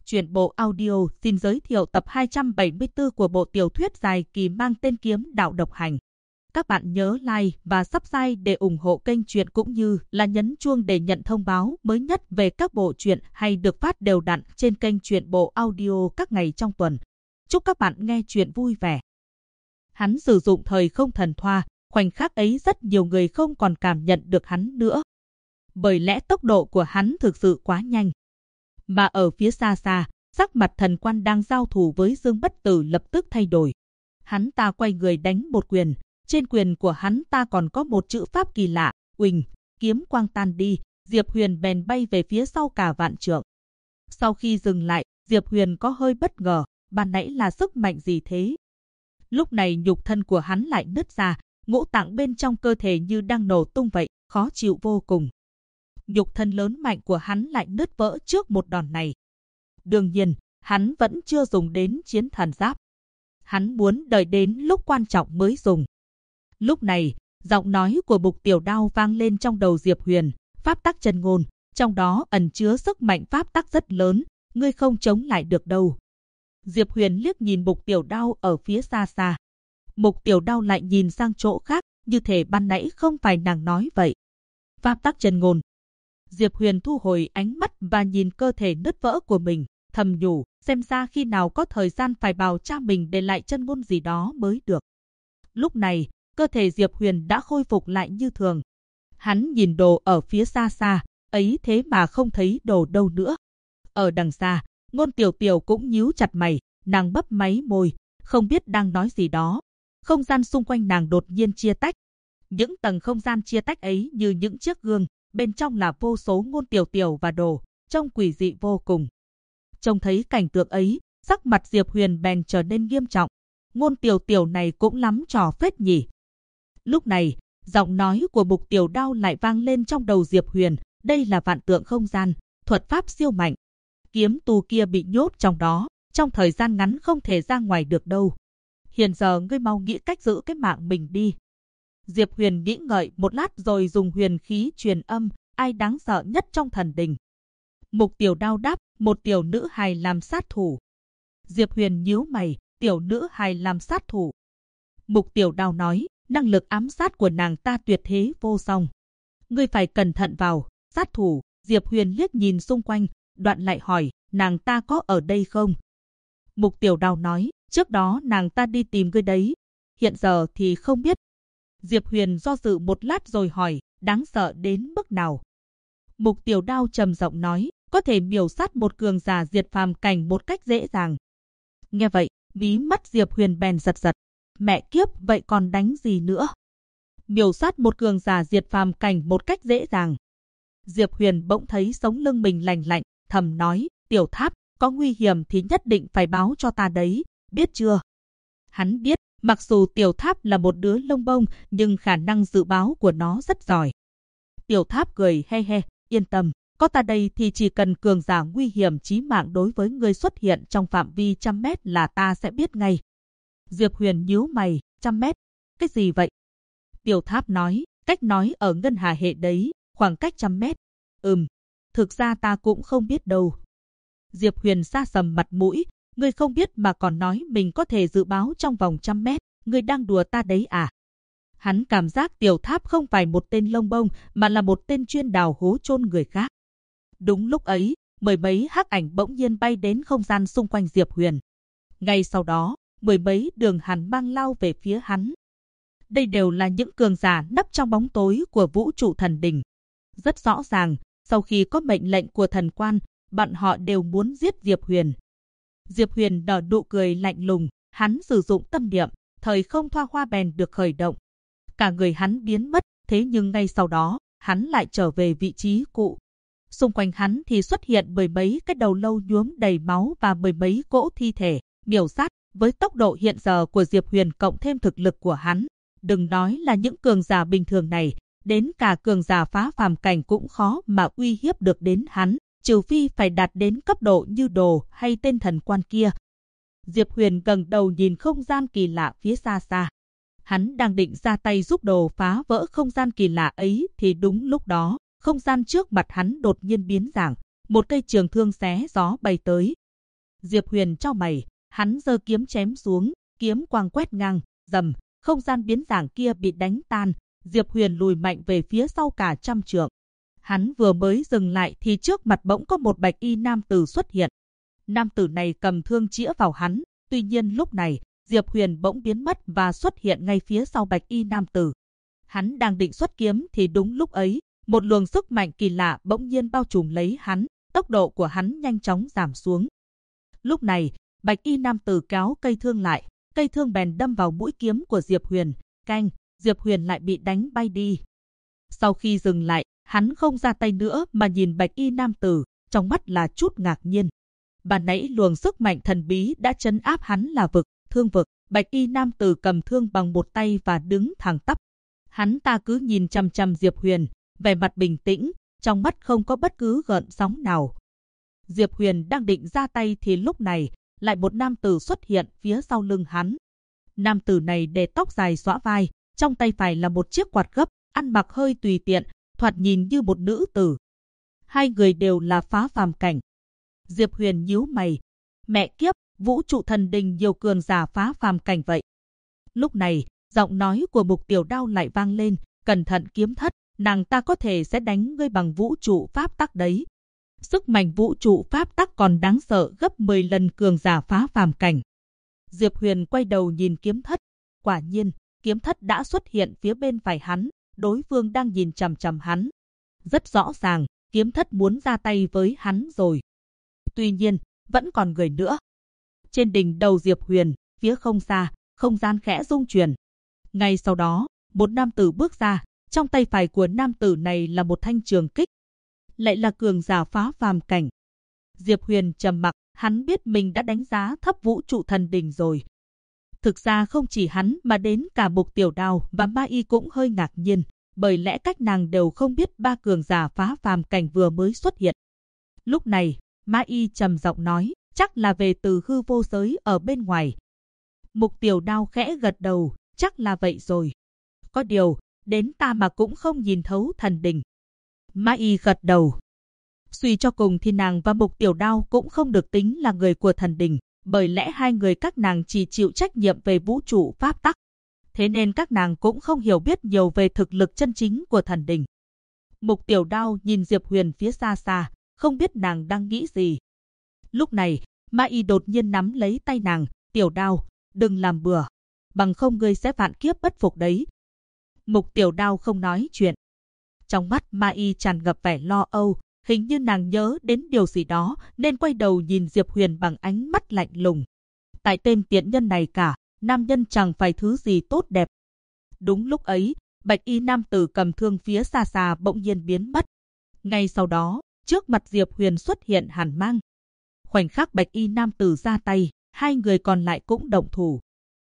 Truyện bộ audio xin giới thiệu tập 274 của bộ tiểu thuyết dài kỳ mang tên Kiếm Đạo Độc Hành. Các bạn nhớ like và subscribe để ủng hộ kênh truyện cũng như là nhấn chuông để nhận thông báo mới nhất về các bộ truyện hay được phát đều đặn trên kênh truyện bộ audio các ngày trong tuần. Chúc các bạn nghe truyện vui vẻ. Hắn sử dụng thời không thần thoa, khoảnh khắc ấy rất nhiều người không còn cảm nhận được hắn nữa. Bởi lẽ tốc độ của hắn thực sự quá nhanh. Mà ở phía xa xa, sắc mặt Thần Quan đang giao thủ với Dương Bất Tử lập tức thay đổi. Hắn ta quay người đánh một quyền, trên quyền của hắn ta còn có một chữ pháp kỳ lạ, uỳnh, kiếm quang tan đi, Diệp Huyền bèn bay về phía sau cả vạn trượng. Sau khi dừng lại, Diệp Huyền có hơi bất ngờ, ban nãy là sức mạnh gì thế? Lúc này nhục thân của hắn lại nứt ra, ngũ tạng bên trong cơ thể như đang nổ tung vậy, khó chịu vô cùng. Nhục thân lớn mạnh của hắn lại nứt vỡ trước một đòn này. Đương nhiên, hắn vẫn chưa dùng đến chiến thần giáp. Hắn muốn đợi đến lúc quan trọng mới dùng. Lúc này, giọng nói của Mục Tiểu Đao vang lên trong đầu Diệp Huyền, pháp tắc chân ngôn, trong đó ẩn chứa sức mạnh pháp tắc rất lớn, ngươi không chống lại được đâu. Diệp Huyền liếc nhìn Mục Tiểu Đao ở phía xa xa. Mục Tiểu Đao lại nhìn sang chỗ khác, như thể ban nãy không phải nàng nói vậy. Pháp tắc chân ngôn. Diệp Huyền thu hồi ánh mắt và nhìn cơ thể nứt vỡ của mình, thầm nhủ, xem ra khi nào có thời gian phải bảo cha mình để lại chân ngôn gì đó mới được. Lúc này, cơ thể Diệp Huyền đã khôi phục lại như thường. Hắn nhìn đồ ở phía xa xa, ấy thế mà không thấy đồ đâu nữa. Ở đằng xa, Ngôn Tiểu Tiểu cũng nhíu chặt mày, nàng bấp máy môi, không biết đang nói gì đó. Không gian xung quanh nàng đột nhiên chia tách. Những tầng không gian chia tách ấy như những chiếc gương, bên trong là vô số Ngôn Tiểu Tiểu và đồ, trông quỷ dị vô cùng. Trông thấy cảnh tượng ấy, sắc mặt Diệp Huyền bèn trở nên nghiêm trọng. Ngôn Tiểu Tiểu này cũng lắm trò phết nhỉ. Lúc này, giọng nói của Mục Tiểu Đao lại vang lên trong đầu Diệp Huyền, đây là vạn tượng không gian, thuật pháp siêu mạnh. Kiếm tu kia bị nhốt trong đó, trong thời gian ngắn không thể ra ngoài được đâu. Hiện giờ ngươi mau nghĩ cách giữ cái mạng mình đi. Diệp Huyền nghĩ ngợi một lát rồi dùng huyền khí truyền âm, ai đáng sợ nhất trong thần đình. Mục Tiểu Đao đáp, một tiểu nữ hài làm sát thủ. Diệp Huyền nhíu mày, tiểu nữ hài làm sát thủ. Mục Tiểu Đao nói, năng lực ám sát của nàng ta tuyệt thế vô song. Ngươi phải cẩn thận vào, sát thủ. Diệp Huyền liếc nhìn xung quanh, đoạn lại hỏi, nàng ta có ở đây không? Mục Tiểu Đao nói, trước đó nàng ta đi tìm ngươi đấy, hiện giờ thì không biết. Diệp Huyền do dự một lát rồi hỏi, đáng sợ đến mức nào? Mục Tiểu Đao trầm giọng nói, có thể miểu sát một cường giả diệt phàm cảnh một cách dễ dàng. Nghe vậy, mí mắt Diệp Huyền bèn giật giật. Mẹ kiếp, vậy còn đánh gì nữa? Miểu sát một cường giả diệt phàm cảnh một cách dễ dàng. Diệp Huyền bỗng thấy sống lưng mình lành lạnh, thầm nói, Tiểu Tháp, có nguy hiểm thì nhất định phải báo cho ta đấy, biết chưa? Hắn biết, mặc dù Tiểu Tháp là một đứa lông bông, nhưng khả năng dự báo của nó rất giỏi. Tiểu Tháp cười he he, yên tâm, có ta đây thì chỉ cần cường giả nguy hiểm chí mạng đối với ngươi xuất hiện trong phạm vi 100 mét là ta sẽ biết ngay. Diệp Huyền nhíu mày, 100 mét, cái gì vậy? Tiểu Tháp nói, cách nói ở Ngân Hà hệ đấy, khoảng cách 100 mét. Thực ra ta cũng không biết đâu. Diệp Huyền sa sầm mặt mũi, ngươi không biết mà còn nói mình có thể dự báo trong vòng 100 mét, ngươi đang đùa ta đấy à? Hắn cảm giác Tiểu Tháp không phải một tên lông bông mà là một tên chuyên đào hố chôn người khác. Đúng lúc ấy, mười mấy hắc ảnh bỗng nhiên bay đến không gian xung quanh Diệp Huyền. Ngay sau đó, mười mấy đường hàn mang lao về phía hắn. Đây đều là những cường giả nấp trong bóng tối của vũ trụ thần đình. Rất rõ ràng, sau khi có mệnh lệnh của thần quan, bọn họ đều muốn giết Diệp Huyền. Diệp Huyền nở nụ cười lạnh lùng, hắn sử dụng tâm niệm, thời không thoa hoa bèn được khởi động. Cả người hắn biến mất, thế nhưng ngay sau đó, hắn lại trở về vị trí cũ. Xung quanh hắn thì xuất hiện mười mấy cái đầu lâu nhuốm đầy máu và mười mấy cỗ thi thể, miểu sát. Với tốc độ hiện giờ của Diệp Huyền cộng thêm thực lực của hắn, đừng nói là những cường giả bình thường này, đến cả cường giả phá phàm cảnh cũng khó mà uy hiếp được đến hắn, trừ phi phải đạt đến cấp độ như đồ hay tên thần quan kia. Diệp Huyền ngẩng đầu nhìn không gian kỳ lạ phía xa xa. Hắn đang định ra tay giúp đồ phá vỡ không gian kỳ lạ ấy thì đúng lúc đó, không gian trước mặt hắn đột nhiên biến dạng, một cây trường thương xé gió bay tới. Diệp Huyền chau mày, hắn giơ kiếm chém xuống, kiếm quang quét ngang, rầm, không gian biến dạng kia bị đánh tan, Diệp Huyền lùi mạnh về phía sau cả trăm trượng. Hắn vừa mới dừng lại thì trước mặt bỗng có một bạch y nam tử xuất hiện. Nam tử này cầm thương chĩa vào hắn, tuy nhiên lúc này, Diệp Huyền bỗng biến mất và xuất hiện ngay phía sau bạch y nam tử. Hắn đang định xuất kiếm thì đúng lúc ấy, một luồng sức mạnh kỳ lạ bỗng nhiên bao trùm lấy hắn, tốc độ của hắn nhanh chóng giảm xuống. Lúc này, bạch y nam tử kéo cây thương lại, cây thương bèn đâm vào mũi kiếm của Diệp Huyền, canh, Diệp Huyền lại bị đánh bay đi. Sau khi dừng lại, hắn không ra tay nữa mà nhìn bạch y nam tử, trong mắt là chút ngạc nhiên. Ban nãy luồng sức mạnh thần bí đã trấn áp hắn là vực, thương vực, bạch y nam tử cầm thương bằng một tay và đứng thẳng tắp. Hắn ta cứ nhìn chằm chằm Diệp Huyền, vẻ mặt bình tĩnh, trong mắt không có bất cứ gợn sóng nào. Diệp Huyền đang định ra tay thì lúc này, lại một nam tử xuất hiện phía sau lưng hắn. Nam tử này để tóc dài xõa vai, trong tay phải là một chiếc quạt gấp, ăn mặc hơi tùy tiện, thoạt nhìn như một nữ tử. Hai người đều là phá phàm cảnh. Diệp Huyền nhíu mày, mẹ kiếp, vũ trụ thần đình nhiều cường giả phá phàm cảnh vậy. Lúc này, giọng nói của Mục Tiểu Đao lại vang lên, cẩn thận kiếm thất, nàng ta có thể sẽ đánh ngươi bằng vũ trụ pháp tắc đấy. Sức mạnh vũ trụ pháp tắc còn đáng sợ gấp 10 lần cường giả phá phàm cảnh. Diệp Huyền quay đầu nhìn kiếm thất, quả nhiên, kiếm thất đã xuất hiện phía bên phải hắn, đối phương đang nhìn chằm chằm hắn. Rất rõ ràng, kiếm thất muốn ra tay với hắn rồi. Tuy nhiên, vẫn còn người nữa. Trên đỉnh đầu Diệp Huyền, phía không xa, không gian khẽ rung chuyển. Ngay sau đó, một nam tử bước ra, trong tay phải của nam tử này là một thanh trường kích. Lại là cường giả phá phàm cảnh. Diệp Huyền trầm mặc, hắn biết mình đã đánh giá thấp vũ trụ thần đình rồi. Thực ra không chỉ hắn mà đến cả Mục Tiểu Đao và Ma Y cũng hơi ngạc nhiên, bởi lẽ các nàng đều không biết ba cường giả phá phàm cảnh vừa mới xuất hiện. Lúc này, Ma Y trầm giọng nói, chắc là về từ hư vô giới ở bên ngoài. Mục Tiểu Đao khẽ gật đầu, chắc là vậy rồi. Có điều, đến ta mà cũng không nhìn thấu thần đình. Ma Y gật đầu. Suy cho cùng thì nàng và Mục Tiểu Đao cũng không được tính là người của thần đình, bởi lẽ hai người các nàng chỉ chịu trách nhiệm về vũ trụ pháp tắc. Thế nên các nàng cũng không hiểu biết nhiều về thực lực chân chính của thần đình. Mục Tiểu Đao nhìn Diệp Huyền phía xa xa, không biết nàng đang nghĩ gì. Lúc này, Ma Y đột nhiên nắm lấy tay nàng, Tiểu Đao, đừng làm bừa, bằng không ngươi sẽ vạn kiếp bất phục đấy. Mục Tiểu Đao không nói chuyện. Trong mắt Ma Y tràn ngập vẻ lo âu, hình như nàng nhớ đến điều gì đó nên quay đầu nhìn Diệp Huyền bằng ánh mắt lạnh lùng. Tại tên tiện nhân này cả, nam nhân chẳng phải thứ gì tốt đẹp. Đúng lúc ấy, bạch y nam tử cầm thương phía xa xa bỗng nhiên biến mất. Ngay sau đó, trước mặt Diệp Huyền xuất hiện hàn mang. Khoảnh khắc bạch y nam tử ra tay, hai người còn lại cũng động thủ.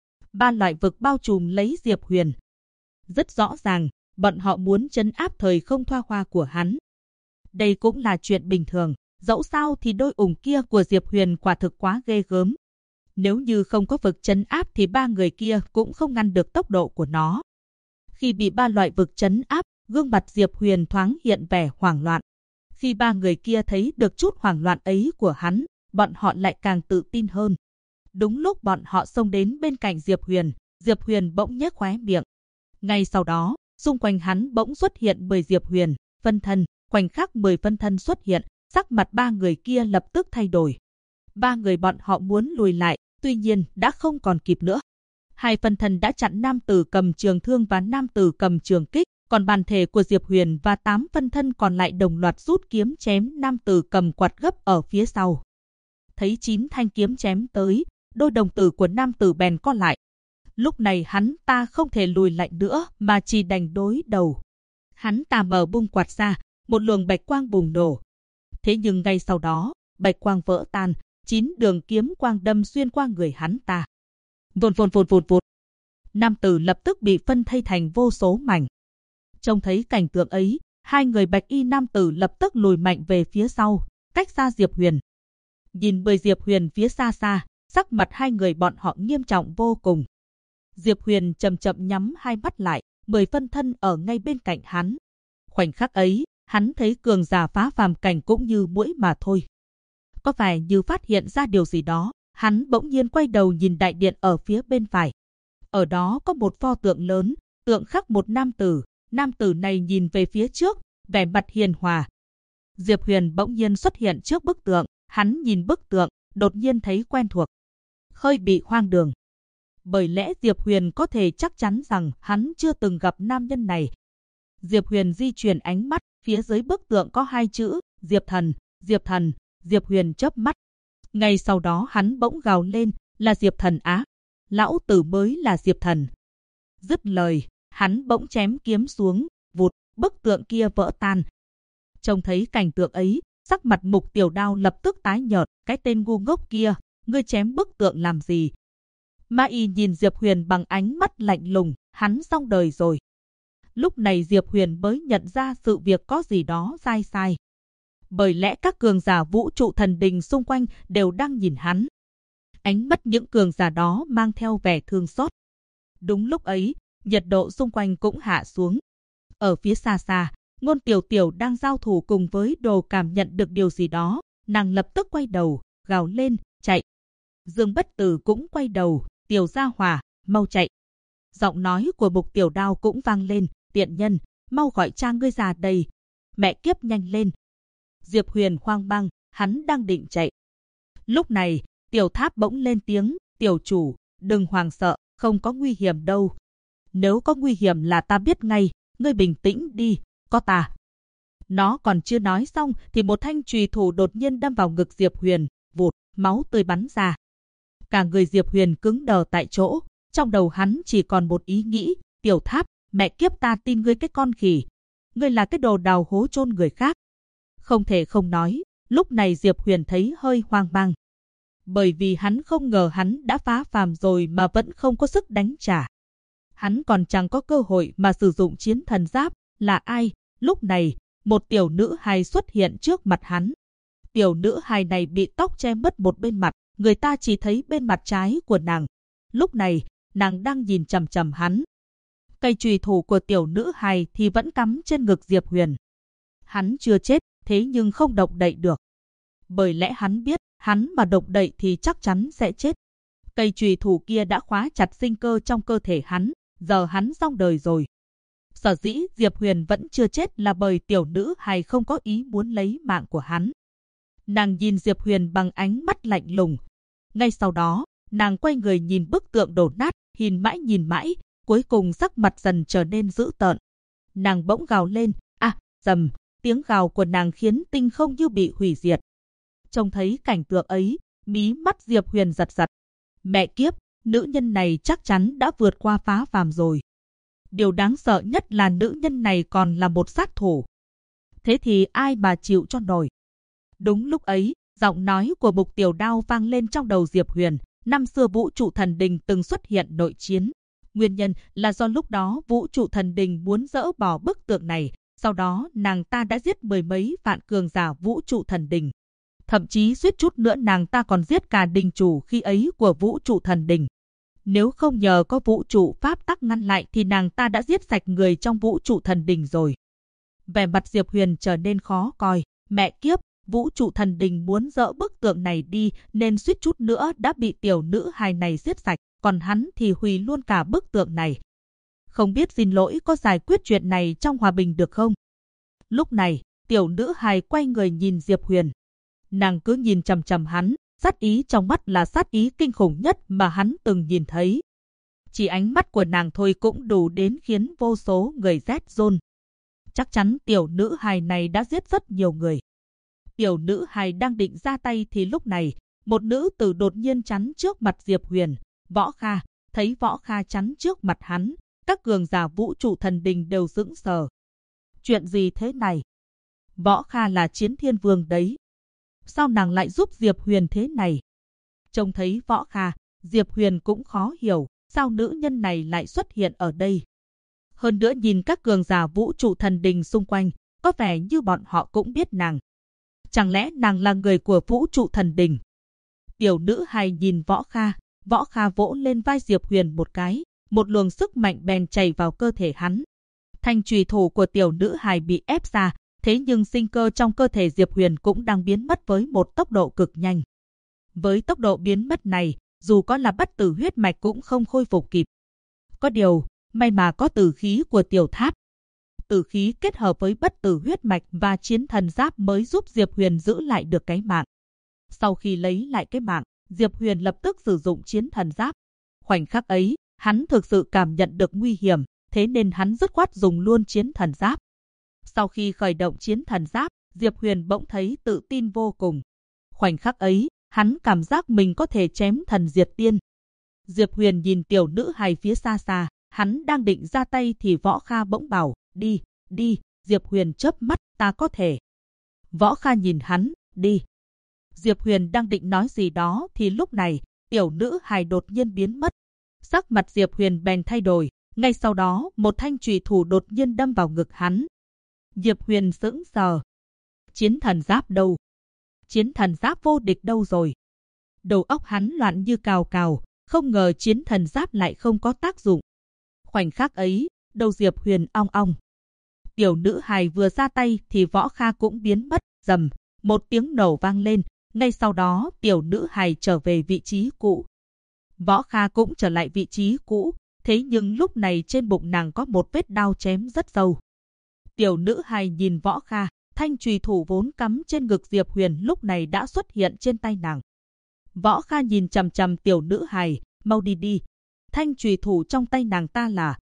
Ba loại vực bao trùm lấy Diệp Huyền. Rất rõ ràng, bọn họ muốn trấn áp thời không thoa hoa của hắn. Đây cũng là chuyện bình thường, dẫu sao thì đôi ủng kia của Diệp Huyền quả thực quá ghê gớm. Nếu như không có vực trấn áp thì ba người kia cũng không ngăn được tốc độ của nó. Khi bị ba loại vực trấn áp, gương mặt Diệp Huyền thoáng hiện vẻ hoảng loạn. Khi ba người kia thấy được chút hoảng loạn ấy của hắn, bọn họ lại càng tự tin hơn. Đúng lúc bọn họ xông đến bên cạnh Diệp Huyền bỗng nhếch khóe miệng. Ngay sau đó, xung quanh hắn bỗng xuất hiện 10 Diệp Huyền, phân thân, khoảnh khắc 10 phân thân xuất hiện, sắc mặt ba người kia lập tức thay đổi. Ba người bọn họ muốn lùi lại, tuy nhiên đã không còn kịp nữa. Hai phân thân đã chặn nam tử cầm trường thương và nam tử cầm trường kích, còn bản thể của Diệp Huyền và 8 phân thân còn lại đồng loạt rút kiếm chém nam tử cầm quạt gấp ở phía sau. Thấy 9 thanh kiếm chém tới, đôi đồng tử của nam tử bèn co lại. Lúc này hắn ta không thể lùi lại nữa mà chỉ đành đối đầu. Hắn ta mở bung quạt ra, một luồng bạch quang bùng nổ. Thế nhưng ngay sau đó, bạch quang vỡ tan, 9 đường kiếm quang đâm xuyên qua người hắn ta. Vụt vụt vụt vụt vụt. Nam tử lập tức bị phân thây thành vô số mảnh. Trông thấy cảnh tượng ấy, hai người bạch y nam tử lập tức lùi mạnh về phía sau, cách xa Diệp Huyền. Nhìn 10 Diệp Huyền phía xa xa, sắc mặt hai người bọn họ nghiêm trọng vô cùng. Diệp Huyền chậm chậm nhắm hai mắt lại, 10 phân thân ở ngay bên cạnh hắn. Khoảnh khắc ấy, hắn thấy cường giả phá phàm cảnh cũng như muỗi mà thôi. có vẻ như phát hiện ra điều gì đó, hắn bỗng nhiên quay đầu nhìn đại điện ở phía bên phải. Ở đó có một pho tượng lớn, tượng khắc một nam tử này nhìn về phía trước, vẻ mặt hiền hòa. Diệp Huyền bỗng nhiên xuất hiện trước bức tượng, hắn nhìn bức tượng, đột nhiên thấy quen thuộc. Hơi bị hoang đường. Bởi lẽ Diệp Huyền có thể chắc chắn rằng hắn chưa từng gặp nam nhân này. Diệp Huyền di chuyển ánh mắt, phía dưới bức tượng có 2 chữ, Diệp Thần, Diệp Thần. Diệp Huyền chớp mắt. Ngay sau đó hắn bỗng gào lên, là Diệp Thần á. Lão tử mới là Diệp Thần. Dứt lời, hắn bỗng chém kiếm xuống, vụt, bức tượng kia vỡ tan. Trông thấy cảnh tượng ấy, sắc mặt Mục Tiểu Đao lập tức tái nhợt, cái tên ngu ngốc kia, ngươi chém bức tượng làm gì? Ma Y nhìn Diệp Huyền bằng ánh mắt lạnh lùng, hắn xong đời rồi. Lúc này Diệp Huyền mới nhận ra sự việc có gì đó sai. Bởi lẽ các cường giả vũ trụ thần đình xung quanh đều đang nhìn hắn. Ánh mắt những cường giả đó mang theo vẻ thương xót. Đúng lúc ấy, nhiệt độ xung quanh cũng hạ xuống. Ở phía xa xa, Ngôn Tiểu Tiểu đang giao thủ cùng với Đồ cảm nhận được điều gì đó, nàng lập tức quay đầu, gào lên, chạy. Dương Bất Tử cũng quay đầu, Tiểu Gia Hỏa, mau chạy. Giọng nói của Mục Tiểu Đao cũng vang lên, tiện nhân, mau gọi cha ngươi ra đây. Mẹ kiếp, nhanh lên. Diệp Huyền hoang mang, hắn đang định chạy. Lúc này, Tiểu Tháp bỗng lên tiếng, tiểu chủ, đừng hoảng sợ, không có nguy hiểm đâu. Nếu có nguy hiểm là ta biết ngay, ngươi bình tĩnh đi, có ta. Nó còn chưa nói xong thì một thanh chùy thủ đột nhiên đâm vào ngực Diệp Huyền, vụt, máu tươi bắn ra. Cả người Diệp Huyền cứng đờ tại chỗ, trong đầu hắn chỉ còn một ý nghĩ, Tiểu Tháp, mẹ kiếp, ta tin ngươi cái con khỉ. Ngươi là cái đồ đào hố chôn người khác. Không thể không nói, lúc này Diệp Huyền thấy hơi hoang mang. Bởi vì hắn không ngờ hắn đã phá phàm rồi mà vẫn không có sức đánh trả. Hắn còn chẳng có cơ hội mà sử dụng chiến thần giáp. Là ai? Lúc này, một tiểu nữ hài xuất hiện trước mặt hắn. Tiểu nữ hài này bị tóc che mất một bên mặt, người ta chỉ thấy bên mặt trái của nàng. Lúc này, nàng đang nhìn chằm chằm hắn. Cây chùy thủ của tiểu nữ hài thì vẫn cắm trên ngực Diệp Huyền. Hắn chưa chết, thế nhưng không động đậy được. Bởi lẽ hắn biết, hắn mà động đậy thì chắc chắn sẽ chết. Cây chùy thủ kia đã khóa chặt sinh cơ trong cơ thể hắn, giờ hắn xong đời rồi. Sở dĩ Diệp Huyền vẫn chưa chết là bởi tiểu nữ hài không có ý muốn lấy mạng của hắn. Nàng nhìn Diệp Huyền bằng ánh mắt lạnh lùng. Ngay sau đó, nàng quay người nhìn bức tượng đổ nát, nhìn mãi, cuối cùng sắc mặt dần trở nên dữ tợn. Nàng bỗng gào lên, rầm, tiếng gào của nàng khiến tinh không như bị hủy diệt. Trông thấy cảnh tượng ấy, mí mắt Diệp Huyền giật giật. Mẹ kiếp, nữ nhân này chắc chắn đã vượt qua phá phàm rồi. Điều đáng sợ nhất là nữ nhân này còn là một sát thủ. Thế thì ai mà chịu cho nổi? Đúng lúc ấy, giọng nói của Mục Tiểu Đao vang lên trong đầu Diệp Huyền. Năm xưa vũ trụ thần đình từng xuất hiện nội chiến. Nguyên nhân là do lúc đó vũ trụ thần đình muốn dỡ bỏ bức tượng này. Sau đó nàng ta đã giết mười mấy vạn cường giả vũ trụ thần đình. Thậm chí suýt chút nữa nàng ta còn giết cả đình chủ khi ấy của vũ trụ thần đình. Nếu không nhờ có vũ trụ pháp tắc ngăn lại thì nàng ta đã giết sạch người trong vũ trụ thần đình rồi. Vẻ mặt Diệp Huyền trở nên khó coi. Mẹ kiếp, vũ trụ thần đình muốn dỡ bức tượng này đi nên suýt chút nữa đã bị tiểu nữ hài này giết sạch. Còn hắn thì hủy luôn cả bức tượng này. Không biết xin lỗi có giải quyết chuyện này trong hòa bình được không? Lúc này, tiểu nữ hài quay người nhìn Diệp Huyền. Nàng cứ nhìn chằm chằm hắn, sát ý trong mắt là sát ý kinh khủng nhất mà hắn từng nhìn thấy. Chỉ ánh mắt của nàng thôi cũng đủ đến khiến vô số người rét run. Chắc chắn tiểu nữ hài này đã giết rất nhiều người. Tiểu nữ hài đang định ra tay thì lúc này, một nữ tử đột nhiên chắn trước mặt Diệp Huyền. Võ Kha, thấy Võ Kha chắn trước mặt hắn, các cường giả vũ trụ thần đình đều sững sờ. Chuyện gì thế này? Võ Kha là Chiến Thiên Vương đấy. Sao nàng lại giúp Diệp Huyền thế này? Trông thấy Võ Kha, Diệp Huyền cũng khó hiểu, sao nữ nhân này lại xuất hiện ở đây. Hơn nữa nhìn các cường giả vũ trụ thần đình xung quanh, có vẻ như bọn họ cũng biết nàng. Chẳng lẽ nàng là người của vũ trụ thần đình? Tiểu nữ hài nhìn Võ Kha vỗ lên vai Diệp Huyền một cái, một luồng sức mạnh bèn chảy vào cơ thể hắn. Thanh chùy thủ của tiểu nữ hài bị ép ra, Thế nhưng sinh cơ trong cơ thể Diệp Huyền cũng đang biến mất với một tốc độ cực nhanh. Với tốc độ biến mất này, dù có là bất tử huyết mạch cũng không khôi phục kịp. Có điều, may mà có tử khí của tiểu tháp. Tử khí kết hợp với bất tử huyết mạch và chiến thần giáp mới giúp Diệp Huyền giữ lại được cái mạng. Sau khi lấy lại cái mạng, Diệp Huyền lập tức sử dụng chiến thần giáp. Khoảnh khắc ấy, hắn thực sự cảm nhận được nguy hiểm, thế nên hắn dứt khoát dùng luôn chiến thần giáp. Sau khi khởi động chiến thần giáp, Diệp Huyền bỗng thấy tự tin vô cùng. Khoảnh khắc ấy, hắn cảm giác mình có thể chém thần diệt tiên. Diệp Huyền nhìn tiểu nữ hài phía xa xa, hắn đang định ra tay thì Võ Kha bỗng bảo, đi, đi, Diệp Huyền chớp mắt, ta có thể. Võ Kha nhìn hắn, đi. Diệp Huyền đang định nói gì đó thì lúc này, tiểu nữ hài đột nhiên biến mất. Sắc mặt Diệp Huyền bèn thay đổi, ngay sau đó một thanh chùy thủ đột nhiên đâm vào ngực hắn. Diệp Huyền sững sờ. Chiến thần giáp đâu? Chiến thần giáp vô địch đâu rồi? Đầu óc hắn loạn như cào cào, không ngờ chiến thần giáp lại không có tác dụng. Khoảnh khắc ấy, đầu Diệp Huyền ong ong. Tiểu nữ hài vừa ra tay thì Võ Kha cũng biến mất, rầm, một tiếng nổ vang lên, ngay sau đó tiểu nữ hài trở về vị trí cũ. Võ Kha cũng trở lại vị trí cũ, thế nhưng lúc này trên bụng nàng có một vết đao chém rất sâu. Tiểu nữ hài nhìn Võ Kha, thanh chùy thủ vốn cắm trên ngực Diệp Huyền lúc này đã xuất hiện trên tay nàng. Võ Kha nhìn chằm chằm tiểu nữ hài, mau đi đi. Thanh chùy thủ trong tay nàng ta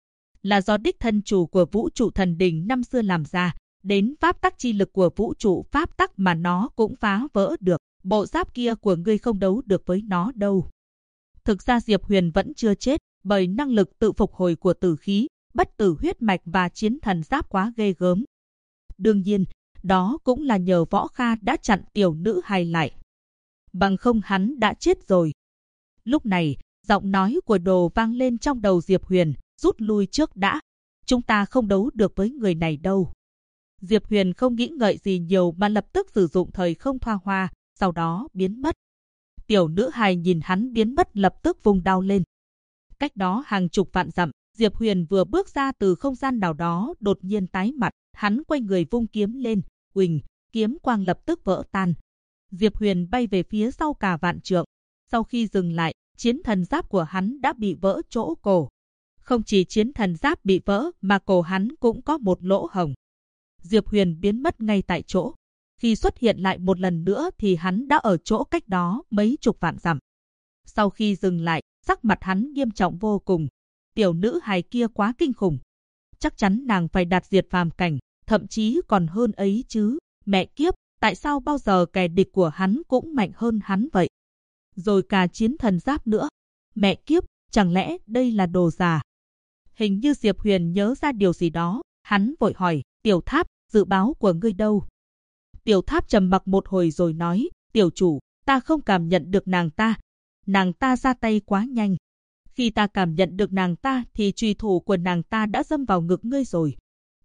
là do đích thân chủ của vũ trụ thần đình năm xưa làm ra, đến pháp tắc chi lực của vũ trụ pháp tắc mà nó cũng phá vỡ được, bộ giáp kia của ngươi không đấu được với nó đâu. Thực ra Diệp Huyền vẫn chưa chết, bởi năng lực tự phục hồi của tử khí, bất tử huyết mạch và chiến thần giáp quá ghê gớm. Đương nhiên, đó cũng là nhờ Võ Kha đã chặn tiểu nữ hài lại. Bằng không hắn đã chết rồi. Lúc này, giọng nói của Đồ vang lên trong đầu Diệp Huyền, rút lui trước đã. Chúng ta không đấu được với người này đâu. Diệp Huyền không nghĩ ngợi gì nhiều mà lập tức sử dụng thời không thoa hoa, sau đó biến mất. Tiểu nữ hài nhìn hắn biến mất lập tức vung đao lên. Cách đó hàng chục vạn dặm, Diệp Huyền vừa bước ra từ không gian nào đó đột nhiên tái mặt, hắn quay người vung kiếm lên, huỳnh, kiếm quang lập tức vỡ tan. Diệp Huyền bay về phía sau cả vạn trượng. Sau khi dừng lại, chiến thần giáp của hắn đã bị vỡ chỗ cổ. Không chỉ chiến thần giáp bị vỡ mà cổ hắn cũng có một lỗ hổng. Diệp Huyền biến mất ngay tại chỗ. Khi xuất hiện lại một lần nữa thì hắn đã ở chỗ cách đó mấy chục vạn dặm. Sau khi dừng lại, sắc mặt hắn nghiêm trọng vô cùng. Tiểu nữ hài kia quá kinh khủng. Chắc chắn nàng phải đạt diệt phàm cảnh, thậm chí còn hơn ấy chứ. Mẹ kiếp, tại sao bao giờ kẻ địch của hắn cũng mạnh hơn hắn vậy? Rồi cả chiến thần giáp nữa. Mẹ kiếp, chẳng lẽ đây là đồ giả? Hình như Diệp Huyền nhớ ra điều gì đó, hắn vội hỏi, Tiểu Tháp, dự báo của ngươi đâu? Tiểu Tháp trầm mặc một hồi rồi nói, tiểu chủ, ta không cảm nhận được nàng ta ra tay quá nhanh. Khi ta cảm nhận được nàng ta thì chùy thủ của nàng ta đã đâm vào ngực ngươi rồi.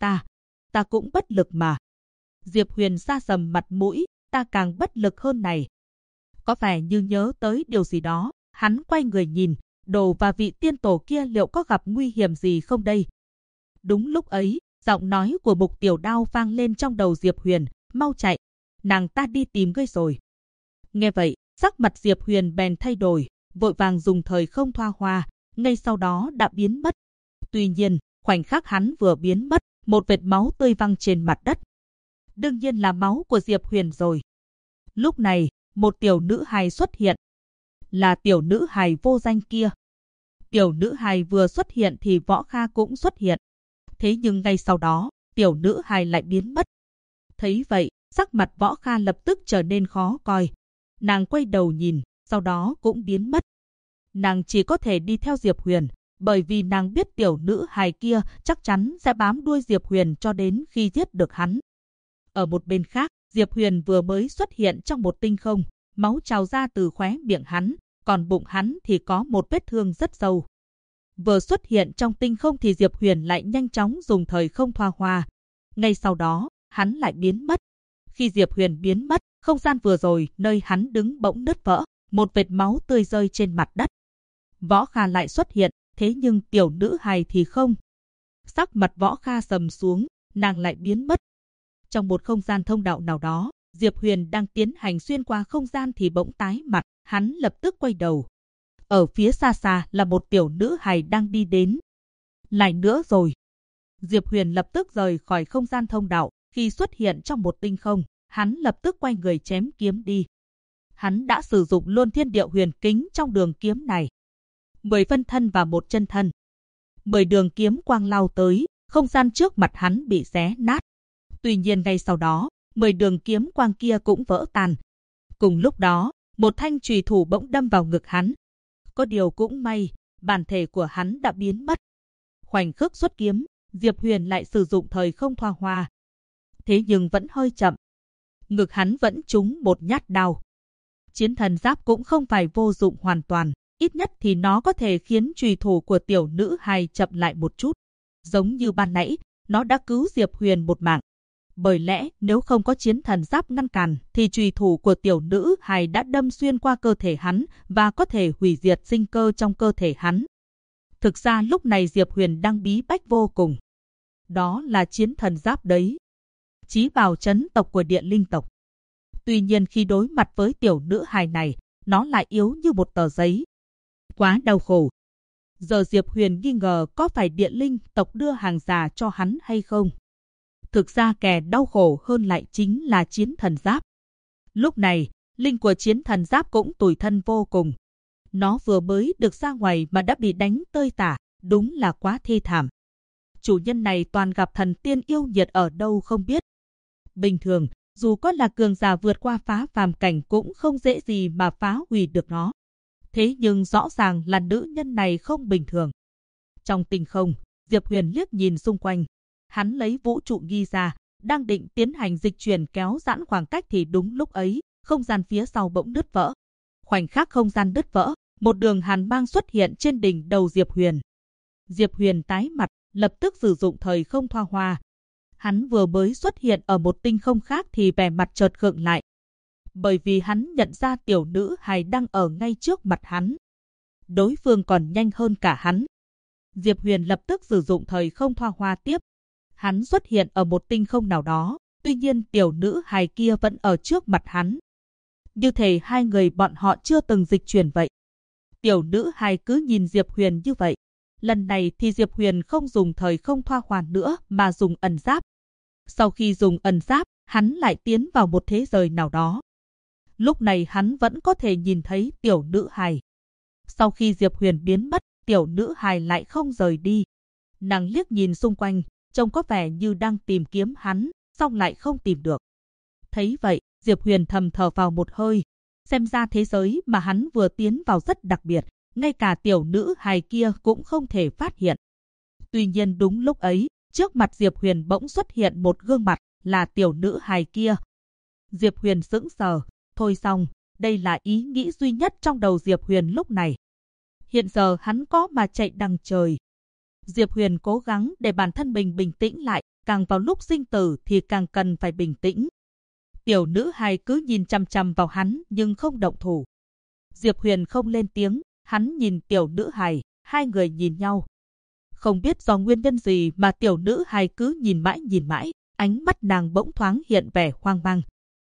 Ta cũng bất lực mà. Diệp Huyền sa sầm mặt mũi, ta càng bất lực hơn này. Có vẻ như nhớ tới điều gì đó, hắn quay người nhìn, Đồ và vị tiên tổ kia liệu có gặp nguy hiểm gì không đây? Đúng lúc ấy, giọng nói của Mục Tiểu Đao vang lên trong đầu Diệp Huyền, mau chạy, nàng ta đi tìm ngươi rồi. Nghe vậy, sắc mặt Diệp Huyền bèn thay đổi, vội vàng dùng thời không thoa hoa, ngay sau đó đã biến mất. Tuy nhiên, khoảnh khắc hắn vừa biến mất, một vệt máu tươi văng trên mặt đất. Đương nhiên là máu của Diệp Huyền rồi. Lúc này, một tiểu nữ hài xuất hiện. Là tiểu nữ hài vô danh kia. Tiểu nữ hài vừa xuất hiện thì Võ Kha cũng xuất hiện. Thế nhưng ngay sau đó, tiểu nữ hài lại biến mất. Thấy vậy, sắc mặt Võ Kha lập tức trở nên khó coi. Nàng quay đầu nhìn, sau đó cũng biến mất. Nàng chỉ có thể đi theo Diệp Huyền, bởi vì nàng biết tiểu nữ hài kia chắc chắn sẽ bám đuôi Diệp Huyền cho đến khi giết được hắn. Ở một bên khác, Diệp Huyền vừa mới xuất hiện trong một tinh không, máu trào ra từ khóe miệng hắn, còn bụng hắn thì có một vết thương rất sâu. Vừa xuất hiện trong tinh không thì Diệp Huyền lại nhanh chóng dùng thời không thoa hoa. Ngay sau đó, hắn lại biến mất. Khi Diệp Huyền biến mất, không gian vừa rồi nơi hắn đứng bỗng nứt vỡ, một vệt máu tươi rơi trên mặt đất. Võ Kha lại xuất hiện, thế nhưng tiểu nữ hài thì không. Sắc mặt Võ Kha sầm xuống, nàng lại biến mất. Trong một không gian thông đạo nào đó, Diệp Huyền đang tiến hành xuyên qua không gian thì bỗng tái mặt, hắn lập tức quay đầu. Ở phía xa xa là một tiểu nữ hài đang đi đến. Lại nữa rồi. Diệp Huyền lập tức rời khỏi không gian thông đạo, khi xuất hiện trong một tinh không, hắn lập tức quay người chém kiếm đi. Hắn đã sử dụng luôn thiên điệu huyền kính trong đường kiếm này. 10 phân thân và 1 chân thân. 10 đường kiếm quang lao tới, không gian trước mặt hắn bị xé nát. Tuy nhiên ngay sau đó, 10 đường kiếm quang kia cũng vỡ tan. Cùng lúc đó, một thanh chùy thủ bỗng đâm vào ngực hắn. Có điều cũng may, bản thể của hắn đã biến mất. Khoảnh khắc xuất kiếm, Diệp Huyền lại sử dụng thời không thoa hoa. Thế nhưng vẫn hơi chậm. Ngực hắn vẫn trúng một nhát đao. Chiến thần giáp cũng không phải vô dụng hoàn toàn, ít nhất thì nó có thể khiến chùy thủ của tiểu nữ hài chậm lại một chút. Giống như ban nãy, nó đã cứu Diệp Huyền một mạng. Bởi lẽ nếu không có chiến thần giáp ngăn cản thì chùy thủ của tiểu nữ hài đã đâm xuyên qua cơ thể hắn và có thể hủy diệt sinh cơ trong cơ thể hắn. Thực ra lúc này Diệp Huyền đang bí bách vô cùng. Đó là chiến thần giáp đấy. Chí bảo trấn tộc của Điện Linh tộc. Tuy nhiên khi đối mặt với tiểu nữ hài này, nó lại yếu như một tờ giấy. Quá đau khổ. Giờ Diệp Huyền nghi ngờ có phải Điện Linh tộc đưa hàng giả cho hắn hay không. Thực ra kẻ đau khổ hơn lại chính là chiến thần giáp. Lúc này, linh của chiến thần giáp cũng tủi thân vô cùng. Nó vừa mới được ra ngoài mà đã bị đánh tơi tả, đúng là quá thê thảm. Chủ nhân này toàn gặp thần tiên yêu nghiệt ở đâu không biết. Bình thường, dù có là cường giả vượt qua phá phàm cảnh cũng không dễ gì mà phá hủy được nó. Thế nhưng rõ ràng là nữ nhân này không bình thường. Trong tinh không, Diệp Huyền liếc nhìn xung quanh. Hắn lấy vũ trụ ghi ra, đang định tiến hành dịch chuyển kéo giãn khoảng cách thì đúng lúc ấy, không gian phía sau bỗng đứt vỡ. Khoảnh khắc không gian đứt vỡ, một đường hàn mang xuất hiện trên đỉnh đầu Diệp Huyền. Diệp Huyền tái mặt, lập tức sử dụng thời không thoa hoa. Hắn vừa mới xuất hiện ở một tinh không khác thì vẻ mặt chợt khựng lại. Bởi vì hắn nhận ra tiểu nữ hài đang ở ngay trước mặt hắn. Đối phương còn nhanh hơn cả hắn. Diệp Huyền lập tức sử dụng thời không thoa hoa tiếp. Hắn xuất hiện ở một tinh không nào đó, tuy nhiên tiểu nữ hài kia vẫn ở trước mặt hắn. Như thể hai người bọn họ chưa từng dịch chuyển vậy. Tiểu nữ hài cứ nhìn Diệp Huyền như vậy. Lần này thì Diệp Huyền không dùng thời không thoa hoa nữa mà dùng ẩn giáp. Sau khi dùng ẩn giáp, hắn lại tiến vào một thế giới nào đó. Lúc này hắn vẫn có thể nhìn thấy tiểu nữ hài. Sau khi Diệp Huyền biến mất, tiểu nữ hài lại không rời đi. Nàng liếc nhìn xung quanh, trông có vẻ như đang tìm kiếm hắn, song lại không tìm được. Thấy vậy, Diệp Huyền thầm thở vào một hơi. Xem ra thế giới mà hắn vừa tiến vào rất đặc biệt, ngay cả tiểu nữ hài kia cũng không thể phát hiện. Tuy nhiên đúng lúc ấy, trước mặt Diệp Huyền bỗng xuất hiện một gương mặt, là tiểu nữ hài kia. Diệp Huyền sững sờ, thôi xong, đây là ý nghĩ duy nhất trong đầu Diệp Huyền lúc này. Hiện giờ hắn có mà chạy đằng trời. Diệp Huyền cố gắng để bản thân mình bình tĩnh lại, càng vào lúc sinh tử thì càng cần phải bình tĩnh. Tiểu nữ hài cứ nhìn chằm chằm vào hắn nhưng không động thủ. Diệp Huyền không lên tiếng, hắn nhìn tiểu nữ hài, hai người nhìn nhau. Không biết do nguyên nhân gì mà tiểu nữ hài cứ nhìn mãi, ánh mắt nàng bỗng thoáng hiện vẻ hoang mang.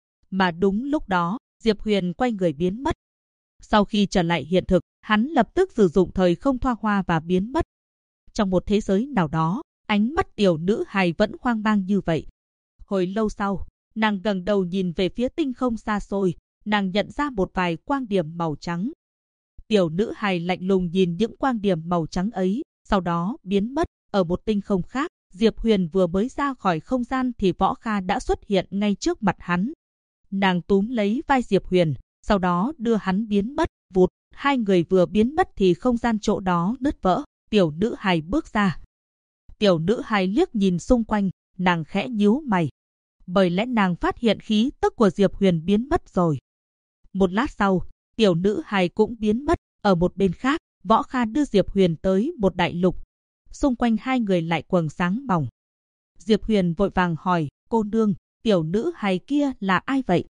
Mà đúng lúc đó, Diệp Huyền quay người biến mất. Sau khi trở lại hiện thực, hắn lập tức sử dụng thời không thoa hoa và biến mất. Trong một thế giới nào đó, ánh mắt tiểu nữ hài vẫn hoang mang như vậy. Hồi lâu sau, nàng ngẩng đầu nhìn về phía tinh không xa xôi, nàng nhận ra một vài quang điểm màu trắng. Tiểu nữ hài lạnh lùng nhìn những quang điểm màu trắng ấy, sau đó biến mất. Ở một tinh không khác, Diệp Huyền vừa mới ra khỏi không gian thì Võ Kha đã xuất hiện ngay trước mặt hắn. Nàng túm lấy vai Diệp Huyền, sau đó đưa hắn biến mất. Vụt, hai người vừa biến mất thì không gian chỗ đó nứt vỡ. Tiểu nữ hài bước ra. Tiểu nữ hài liếc nhìn xung quanh, nàng khẽ nhíu mày. Bởi lẽ nàng phát hiện khí tức của Diệp Huyền biến mất rồi. Một lát sau, tiểu nữ hài cũng biến mất. Ở một bên khác, Võ Kha đưa Diệp Huyền tới một đại lục. Xung quanh hai người lại quầng sáng bỏng. Diệp Huyền vội vàng hỏi, cô nương, tiểu nữ hài kia là ai vậy?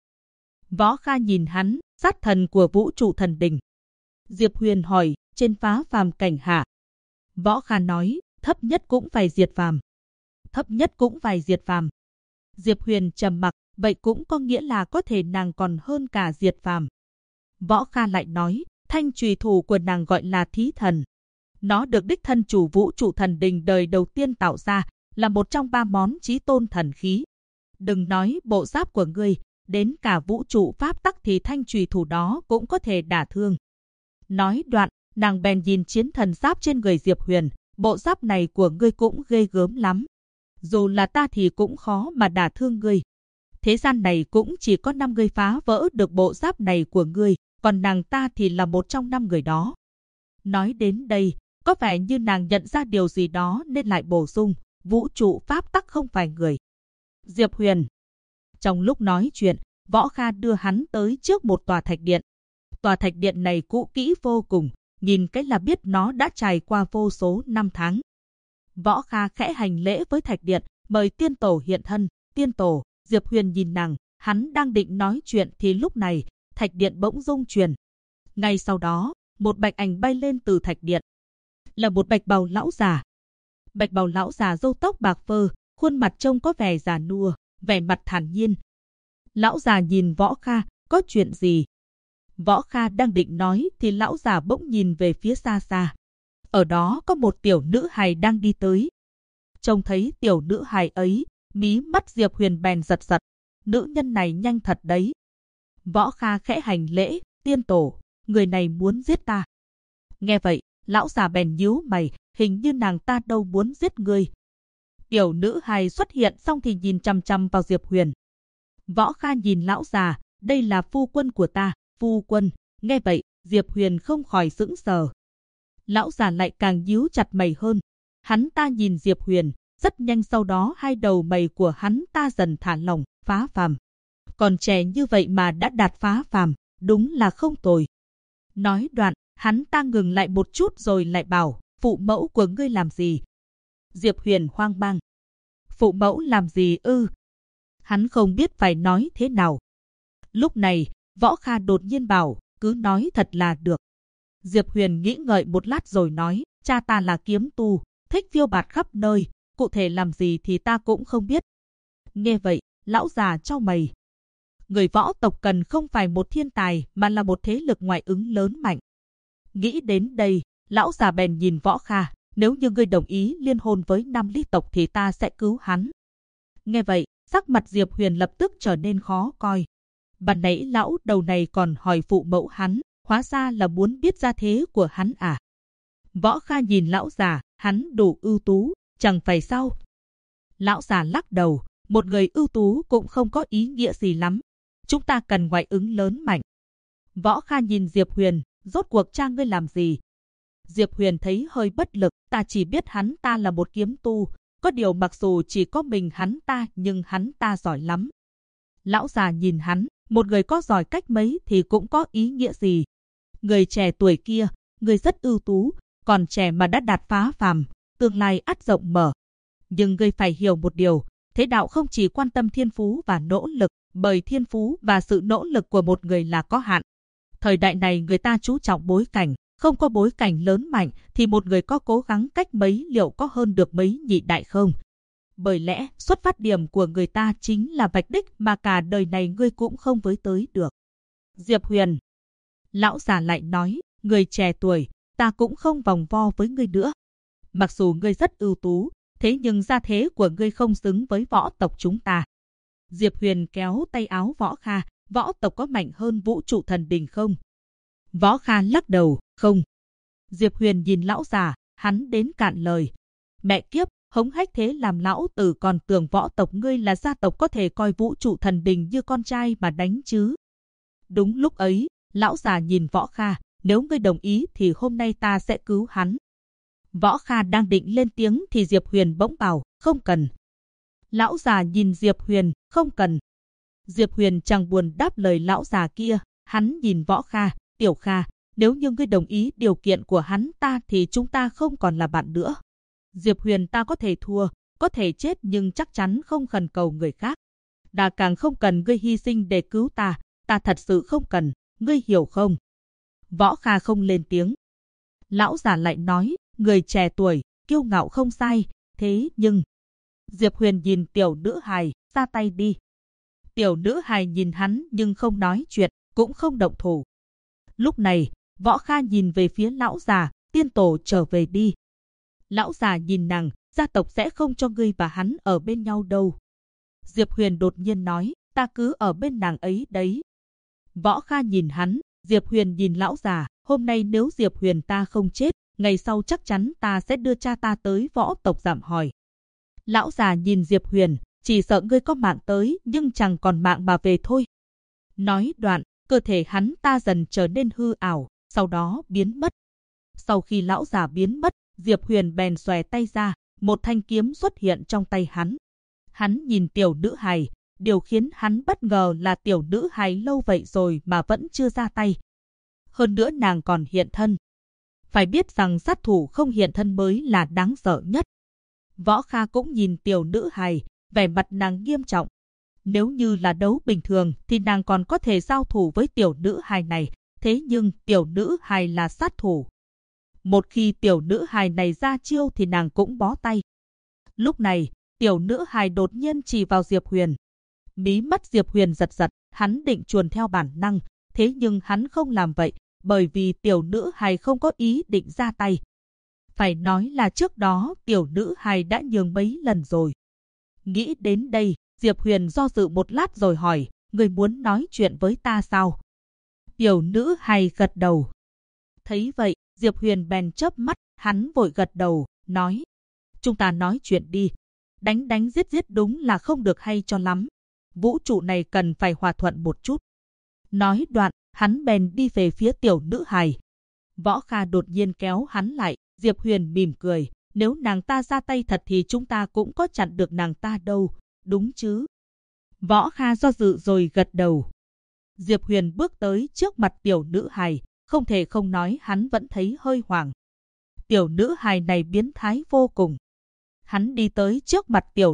Võ Kha nhìn hắn, sát thần của vũ trụ thần đình. Diệp Huyền hỏi, trên phá phàm cảnh hả? Võ Kha nói, thấp nhất cũng phải diệt phàm. Thấp nhất cũng phải diệt phàm. Diệp Huyền trầm mặc, vậy cũng có nghĩa là có thể nàng còn hơn cả Diệt Phàm. Võ Kha lại nói, thanh chùy thủ của nàng gọi là Thí Thần. Nó được đích thân chủ vũ trụ thần đình đời đầu tiên tạo ra, là một trong 3 món chí tôn thần khí. Đừng nói bộ giáp của ngươi, đến cả vũ trụ pháp tắc thì thanh chùy thủ đó cũng có thể đả thương. Nói đoạn, nàng bèn nhìn chiến thần giáp trên người Diệp Huyền, bộ giáp này của ngươi cũng ghê gớm lắm. Dù là ta thì cũng khó mà đả thương ngươi. Thế gian này cũng chỉ có 5 người phá vỡ được bộ giáp này của ngươi, còn nàng ta thì là một trong 5 người đó. Nói đến đây, có vẻ như nàng nhận ra điều gì đó nên lại bổ sung, vũ trụ pháp tắc không phải người. Diệp Huyền. Trong lúc nói chuyện, Võ Kha đưa hắn tới trước một tòa thạch điện. Tòa thạch điện này cũ kỹ vô cùng, nhìn cái là biết nó đã trải qua vô số năm tháng. Võ Kha khẽ hành lễ với thạch điện, mời tiên tổ hiện thân. Tiên tổ. Diệp Huyền nhìn nàng, hắn đang định nói chuyện thì lúc này, thạch điện bỗng rung chuyển. Ngay sau đó, một bạch ảnh bay lên từ thạch điện. Là một bạch bào lão già. Bạch bào lão già râu tóc bạc phơ, khuôn mặt trông có vẻ già nua, vẻ mặt thản nhiên. Lão già nhìn Võ Kha, có chuyện gì? Võ Kha đang định nói thì lão già bỗng nhìn về phía xa xa. Ở đó có một tiểu nữ hài đang đi tới. Trông thấy tiểu nữ hài ấy, mí mắt Diệp Huyền bèn giật giật. Nữ nhân này nhanh thật đấy. Võ Kha khẽ hành lễ, tiên tổ, người này muốn giết ta. Nghe vậy, lão già bèn nhíu mày, hình như nàng ta đâu muốn giết ngươi. Tiểu nữ hài xuất hiện xong thì nhìn chằm chằm vào Diệp Huyền. Võ Kha nhìn lão già, đây là phu quân của ta, phu quân. Nghe vậy, Diệp Huyền không khỏi sững sờ. Lão già lại càng nhíu chặt mày hơn. Hắn ta nhìn Diệp Huyền, rất nhanh sau đó hai đầu mày của hắn ta dần thả lỏng, phá phàm. Còn trẻ như vậy mà đã đạt phá phàm, đúng là không tồi. Nói đoạn, hắn ta ngừng lại một chút rồi lại bảo, phụ mẫu của ngươi làm gì? Diệp Huyền hoang mang. Phụ mẫu làm gì ư? Hắn không biết phải nói thế nào. Lúc này, Võ Kha đột nhiên bảo, cứ nói thật là được. Diệp Huyền nghĩ ngợi một lát rồi nói, cha ta là kiếm tu, thích phiêu bạt khắp nơi, cụ thể làm gì thì ta cũng không biết. Nghe vậy, lão già chau mày. Người võ tộc cần không phải một thiên tài mà là một thế lực ngoại ứng lớn mạnh. Nghĩ đến đây, lão già bèn nhìn Võ Kha, nếu như ngươi đồng ý liên hôn với Nam Ly tộc thì ta sẽ cứu hắn. Nghe vậy, sắc mặt Diệp Huyền lập tức trở nên khó coi. Ban nãy lão đầu này còn hỏi phụ mẫu hắn, hóa ra là muốn biết gia thế của hắn à. Võ Kha nhìn lão già, hắn đủ ưu tú, chẳng phải sao. Lão già lắc đầu, một người ưu tú cũng không có ý nghĩa gì lắm. Chúng ta cần ngoại ứng lớn mạnh. Võ Kha nhìn Diệp Huyền, rốt cuộc cha ngươi làm gì? Diệp Huyền thấy hơi bất lực, ta chỉ biết hắn ta là một kiếm tu. Có điều mặc dù chỉ có mình hắn ta nhưng hắn ta giỏi lắm. Lão già nhìn hắn, một người có giỏi cách mấy thì cũng có ý nghĩa gì. Người trẻ tuổi kia, người rất ưu tú, còn trẻ mà đã đạt phá phàm, tương lai ắt rộng mở. Nhưng ngươi phải hiểu một điều, thế đạo không chỉ quan tâm thiên phú và nỗ lực, bởi thiên phú và sự nỗ lực của một người là có hạn. Thời đại này người ta chú trọng bối cảnh, không có bối cảnh lớn mạnh thì một người có cố gắng cách mấy liệu có hơn được mấy nhị đại không? Bởi lẽ xuất phát điểm của người ta chính là vạch đích mà cả đời này ngươi cũng không với tới được. Diệp Huyền. Lão già lại nói, người trẻ tuổi, ta cũng không vòng vo với ngươi nữa. Mặc dù ngươi rất ưu tú, thế nhưng gia thế của ngươi không xứng với võ tộc chúng ta. Diệp Huyền kéo tay áo Võ Kha, võ tộc có mạnh hơn vũ trụ thần đình không? Võ Kha lắc đầu, không. Diệp Huyền nhìn lão già, hắn đến cạn lời. Mẹ kiếp, hống hách thế làm lão tử còn tưởng võ tộc ngươi là gia tộc có thể coi vũ trụ thần đình như con trai mà đánh chứ. Đúng lúc ấy, lão già nhìn Võ Kha, nếu ngươi đồng ý thì hôm nay ta sẽ cứu hắn. Võ Kha đang định lên tiếng thì Diệp Huyền bỗng bảo, không cần. Lão già nhìn Diệp Huyền, không cần. Diệp Huyền chẳng buồn đáp lời lão già kia, hắn nhìn Võ Kha, Tiểu Kha, nếu như ngươi đồng ý điều kiện của hắn ta thì chúng ta không còn là bạn nữa. Diệp Huyền ta có thể thua, có thể chết nhưng chắc chắn không khẩn cầu người khác. Đã càng không cần ngươi hy sinh để cứu ta thật sự không cần, ngươi hiểu không? Võ Kha không lên tiếng. Lão già lại nói, người trẻ tuổi, kiêu ngạo không sai, thế nhưng... Diệp Huyền nhìn tiểu nữ hài, ra tay đi. Tiểu nữ hài nhìn hắn nhưng không nói chuyện, cũng không động thủ. Lúc này, Võ Kha nhìn về phía lão già, tiên tổ trở về đi. Lão già nhìn nàng, gia tộc sẽ không cho ngươi và hắn ở bên nhau đâu. Diệp Huyền đột nhiên nói, ta cứ ở bên nàng ấy đấy. Võ Kha nhìn hắn, Diệp Huyền nhìn lão già, hôm nay nếu Diệp Huyền ta không chết, ngày sau chắc chắn ta sẽ đưa cha ta tới võ tộc giảm hỏi. Lão già nhìn Diệp Huyền, chỉ sợ ngươi có mạng tới nhưng chẳng còn mạng mà về thôi. Nói đoạn, cơ thể hắn ta dần trở nên hư ảo, sau đó biến mất. Sau khi lão già biến mất, Diệp Huyền bèn xòe tay ra, một thanh kiếm xuất hiện trong tay hắn. Hắn nhìn tiểu nữ hài, điều khiến hắn bất ngờ là tiểu nữ hài lâu vậy rồi mà vẫn chưa ra tay. Hơn nữa nàng còn hiện thân. Phải biết rằng sát thủ không hiện thân mới là đáng sợ nhất. Võ Kha cũng nhìn tiểu nữ hài, vẻ mặt nàng nghiêm trọng. Nếu như là đấu bình thường thì nàng còn có thể giao thủ với tiểu nữ hài này, thế nhưng tiểu nữ hài là sát thủ. Một khi tiểu nữ hài này ra chiêu thì nàng cũng bó tay. Lúc này, tiểu nữ hài đột nhiên chỉ vào Diệp Huyền. Mí mắt Diệp Huyền giật giật, hắn định chuồn theo bản năng, thế nhưng hắn không làm vậy, bởi vì tiểu nữ hài không có ý định ra tay. Phải nói là trước đó tiểu nữ hài đã nhường mấy lần rồi. Nghĩ đến đây, Diệp Huyền do dự một lát rồi hỏi, người muốn nói chuyện với ta sao? Tiểu nữ hài gật đầu. Thấy vậy, Diệp Huyền bèn chớp mắt, hắn vội gật đầu, nói, chúng ta nói chuyện đi. Đánh đánh giết giết đúng là không được hay cho lắm. Vũ trụ này cần phải hòa thuận một chút. Nói đoạn, hắn bèn đi về phía tiểu nữ hài. Võ Kha đột nhiên kéo hắn lại, Diệp Huyền mỉm cười, nếu nàng ta ra tay thật thì chúng ta cũng có chặn được nàng ta đâu, đúng chứ? Võ Kha do dự rồi gật đầu. Diệp Huyền bước tới trước mặt tiểu nữ hài, không thể không nói hắn vẫn thấy hơi hoảng. Tiểu nữ hài này biến thái vô cùng. Hắn đi tới trước mặt tiểu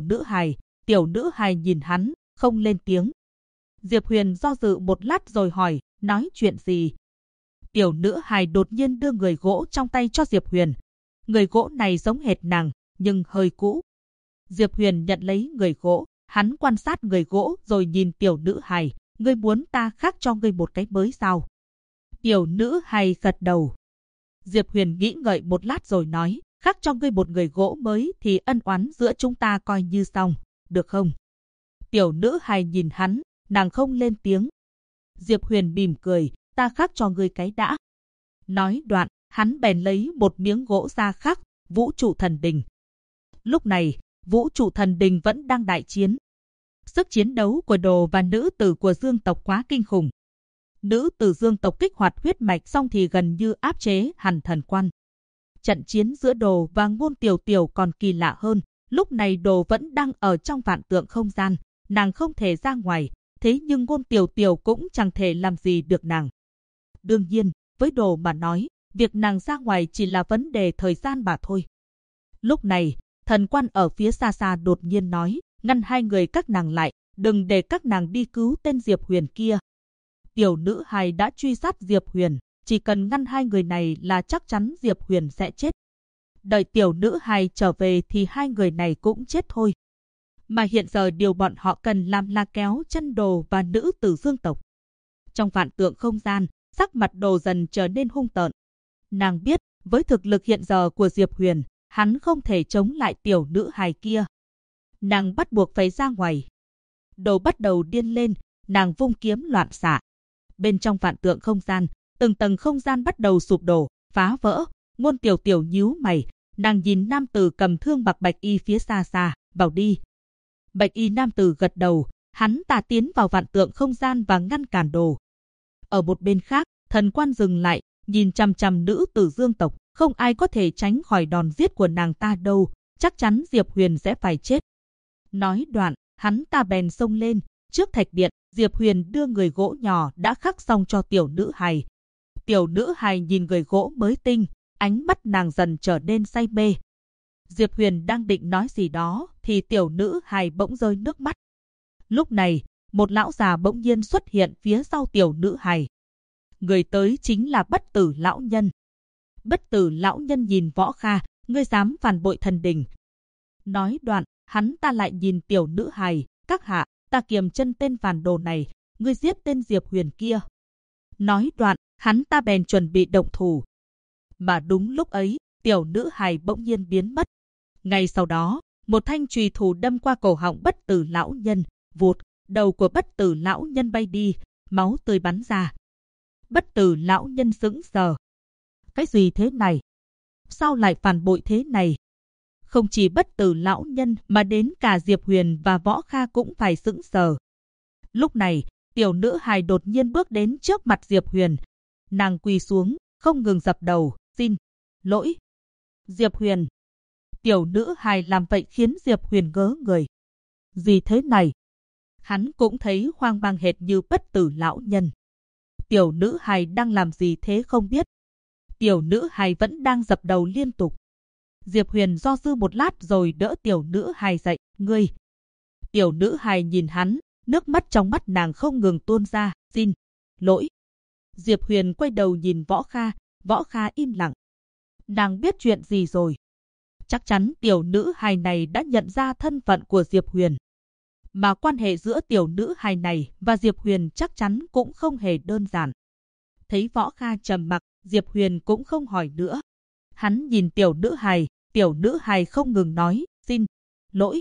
nữ hài nhìn hắn, không lên tiếng. Diệp Huyền do dự một lát rồi hỏi, nói chuyện gì? Tiểu nữ hài đột nhiên đưa người gỗ trong tay cho Diệp Huyền. Người gỗ này giống hệt nàng, nhưng hơi cũ. Diệp Huyền nhận lấy người gỗ, hắn quan sát người gỗ rồi nhìn tiểu nữ hài, ngươi muốn ta khác cho ngươi một cái mới sao? Tiểu nữ hài gật đầu. Diệp Huyền nghĩ ngợi một lát rồi nói, khác cho ngươi một người gỗ mới thì ân oán giữa chúng ta coi như xong, được không? Tiểu nữ hài nhìn hắn, nàng không lên tiếng. Diệp Huyền mỉm cười, ta khác cho ngươi cái đã. Nói đoạn, hắn bèn lấy một miếng gỗ ra khắc, vũ trụ thần đình. Lúc này, vũ trụ thần đình vẫn đang đại chiến. Sức chiến đấu của đồ và nữ tử của Dương tộc quá kinh khủng. Nữ tử Dương tộc kích hoạt huyết mạch xong thì gần như áp chế hẳn thần quan. Trận chiến giữa đồ và Ngôn Tiểu Tiểu còn kỳ lạ hơn. Lúc này đồ vẫn đang ở trong vạn tượng không gian. Nàng không thể ra ngoài. Thế nhưng Ngôn Tiểu Tiểu cũng chẳng thể làm gì được nàng. Đương nhiên, với đồ mà nói, việc nàng ra ngoài chỉ là vấn đề thời gian mà thôi. Lúc này, thần quan ở phía xa xa đột nhiên nói, ngăn hai người các nàng lại, đừng để các nàng đi cứu tên Diệp Huyền kia. Tiểu nữ hài đã truy sát Diệp Huyền, chỉ cần ngăn hai người này là chắc chắn Diệp Huyền sẽ chết. Đợi tiểu nữ hài trở về thì hai người này cũng chết thôi. Mà hiện giờ điều bọn họ cần làm là kéo chân đồ và nữ tử Dương tộc. Trong vạn tượng không gian, sắc mặt đồ dần trở nên hung tợn. Nàng biết, với thực lực hiện giờ của Diệp Huyền, hắn không thể chống lại tiểu nữ hài kia. Nàng bắt buộc phải ra ngoài. Đồ bắt đầu điên lên, nàng vung kiếm loạn xạ. Bên trong vạn tượng không gian, từng tầng không gian bắt đầu sụp đổ, phá vỡ. Ngôn Tiểu Tiểu nhíu mày, nàng nhìn nam tử cầm thương mặc bạch y phía xa xa, vào đi. Bạch y nam tử gật đầu, hắn ta tiến vào vạn tượng không gian và ngăn cản đồ. Ở một bên khác, thần quan dừng lại, nhìn chằm chằm nữ tử Dương tộc, không ai có thể tránh khỏi đòn giết của nàng ta đâu, chắc chắn Diệp Huyền sẽ phải chết. Nói đoạn, hắn ta bèn xông lên, trước thạch điện, Diệp Huyền đưa người gỗ nhỏ đã khắc xong cho tiểu nữ hài. Tiểu nữ hài nhìn người gỗ mới tinh, ánh mắt nàng dần trở nên say mê. Diệp Huyền đang định nói gì đó thì tiểu nữ hài bỗng rơi nước mắt. Lúc này, một lão già bỗng nhiên xuất hiện phía sau tiểu nữ hài. Người tới chính là Bất Tử lão nhân. Bất Tử lão nhân nhìn Võ Kha, ngươi dám phản bội thần đình. Nói đoạn, hắn ta lại nhìn tiểu nữ hài, Các hạ, ta kiềm chân tên phản đồ này, ngươi giết tên Diệp Huyền kia. Nói đoạn, hắn ta bèn chuẩn bị động thủ. Mà đúng lúc ấy, tiểu nữ hài bỗng nhiên biến mất. Ngay sau đó, một thanh chùy thủ đâm qua cổ họng Bất Tử lão nhân, vụt, đầu của Bất Tử lão nhân bay đi, máu tươi bắn ra. Bất Tử lão nhân sững sờ. Cái gì thế này? Sao lại phản bội thế này? Không chỉ Bất Tử lão nhân mà đến cả Diệp Huyền và Võ Kha cũng phải sững sờ. Lúc này, tiểu nữ hài đột nhiên bước đến trước mặt Diệp Huyền. Nàng quỳ xuống, không ngừng dập đầu, xin lỗi. Diệp Huyền. Tiểu nữ hài làm vậy khiến Diệp Huyền ngớ người. Gì thế này? Hắn cũng thấy hoang mang hệt như Bất Tử lão nhân. Tiểu nữ hài đang làm gì thế không biết. Tiểu nữ hài vẫn đang dập đầu liên tục. Diệp Huyền do dự một lát rồi đỡ tiểu nữ hài dậy. Ngươi. Tiểu nữ hài nhìn hắn, nước mắt trong mắt nàng không ngừng tuôn ra. Xin lỗi. Diệp Huyền quay đầu nhìn Võ Kha im lặng. Nàng biết chuyện gì rồi? Chắc chắn tiểu nữ hài này đã nhận ra thân phận của Diệp Huyền. Mà quan hệ giữa tiểu nữ hài này và Diệp Huyền chắc chắn cũng không hề đơn giản. Thấy Võ Kha trầm mặc, Diệp Huyền cũng không hỏi nữa. Hắn nhìn tiểu nữ hài không ngừng nói, xin lỗi.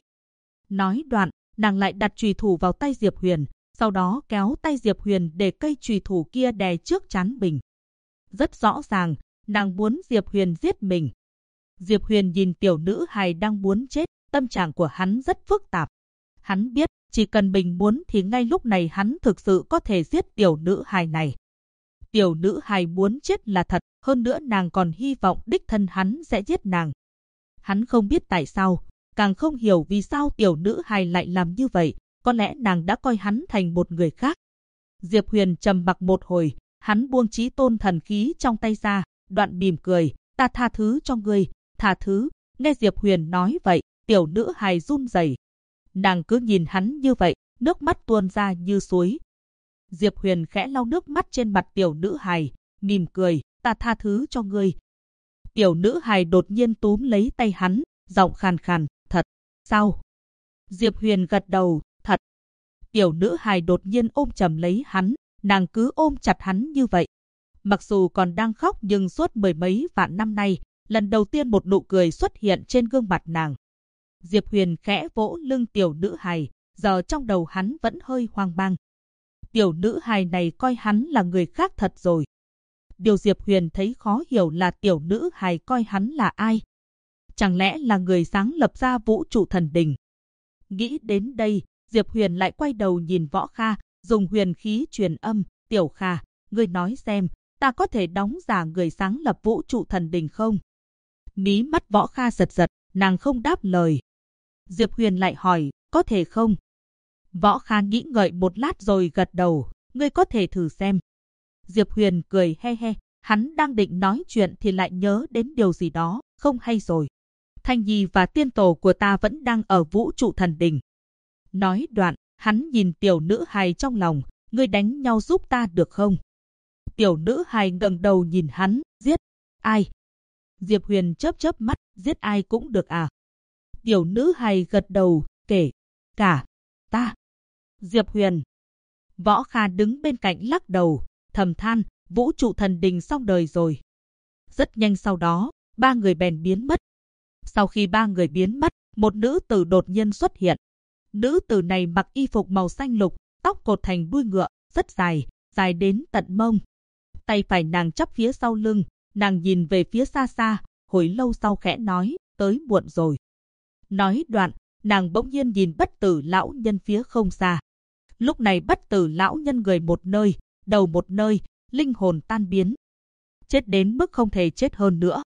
Nói đoạn, nàng lại đặt chùy thủ vào tay Diệp Huyền, sau đó kéo tay Diệp Huyền để cây chùy thủ kia đè trước trán mình. Rất rõ ràng, nàng muốn Diệp Huyền giết mình. Diệp Huyền nhìn tiểu nữ hài đang muốn chết, tâm trạng của hắn rất phức tạp. Hắn biết, chỉ cần mình muốn thì ngay lúc này hắn thực sự có thể giết tiểu nữ hài này. Tiểu nữ hài muốn chết là thật, hơn nữa nàng còn hy vọng đích thân hắn sẽ giết nàng. Hắn không biết tại sao, càng không hiểu vì sao tiểu nữ hài lại làm như vậy, có lẽ nàng đã coi hắn thành một người khác. Diệp Huyền trầm mặc một hồi, hắn buông chí tôn thần khí trong tay ra, đoạn mỉm cười, ta tha thứ cho ngươi, tha thứ. Nghe Diệp Huyền nói vậy, tiểu nữ hài run rẩy. Nàng cứ nhìn hắn như vậy, nước mắt tuôn ra như suối. Diệp Huyền khẽ lau nước mắt trên mặt tiểu nữ hài, mỉm cười, ta tha thứ cho ngươi. Tiểu nữ hài đột nhiên túm lấy tay hắn, giọng khàn khàn, thật, sao? Diệp Huyền gật đầu, thật. Tiểu nữ hài đột nhiên ôm chầm lấy hắn, nàng cứ ôm chặt hắn như vậy. Mặc dù còn đang khóc nhưng suốt mười mấy vạn năm nay, lần đầu tiên một nụ cười xuất hiện trên gương mặt nàng. Diệp Huyền khẽ vỗ lưng tiểu nữ hài, giờ trong đầu hắn vẫn hơi hoang mang. Tiểu nữ hài này coi hắn là người khác thật rồi. Điều Diệp Huyền thấy khó hiểu là tiểu nữ hài coi hắn là ai? Chẳng lẽ là người sáng lập ra vũ trụ thần đình? Nghĩ đến đây, Diệp Huyền lại quay đầu nhìn Võ Kha, dùng huyền khí truyền âm, Tiểu Kha, ngươi nói xem, ta có thể đóng giả người sáng lập vũ trụ thần đình không? Mí mắt Võ Kha giật giật, nàng không đáp lời. Diệp Huyền lại hỏi, có thể không? Võ Kha nghĩ ngợi một lát rồi gật đầu, ngươi có thể thử xem. Diệp Huyền cười he he, hắn đang định nói chuyện thì lại nhớ đến điều gì đó, không hay rồi. Thanh Nhi và tiên tổ của ta vẫn đang ở vũ trụ thần đình. Nói đoạn, hắn nhìn tiểu nữ hài trong lòng, ngươi đánh nhau giúp ta được không? Tiểu nữ hài ngẩng đầu nhìn hắn, giết ai? Diệp Huyền chớp chớp mắt, giết ai cũng được à? Tiểu nữ hài gật đầu, kể cả ta. Diệp Huyền. Võ Kha đứng bên cạnh lắc đầu, thầm than, vũ trụ thần đình xong đời rồi. Rất nhanh sau đó, ba người bèn biến mất. Sau khi ba người biến mất, một nữ tử đột nhiên xuất hiện. Nữ tử này mặc y phục màu xanh lục, tóc cột thành đuôi ngựa, rất dài, dài đến tận mông. Tay phải nàng chắp phía sau lưng, nàng nhìn về phía xa xa, hồi lâu sau khẽ nói, tới muộn rồi. Nói đoạn, nàng bỗng nhiên nhìn Bất Tử lão nhân phía không xa. Lúc này Bất Tử lão nhân người một nơi, đầu một nơi, linh hồn tan biến. Chết đến mức không thể chết hơn nữa.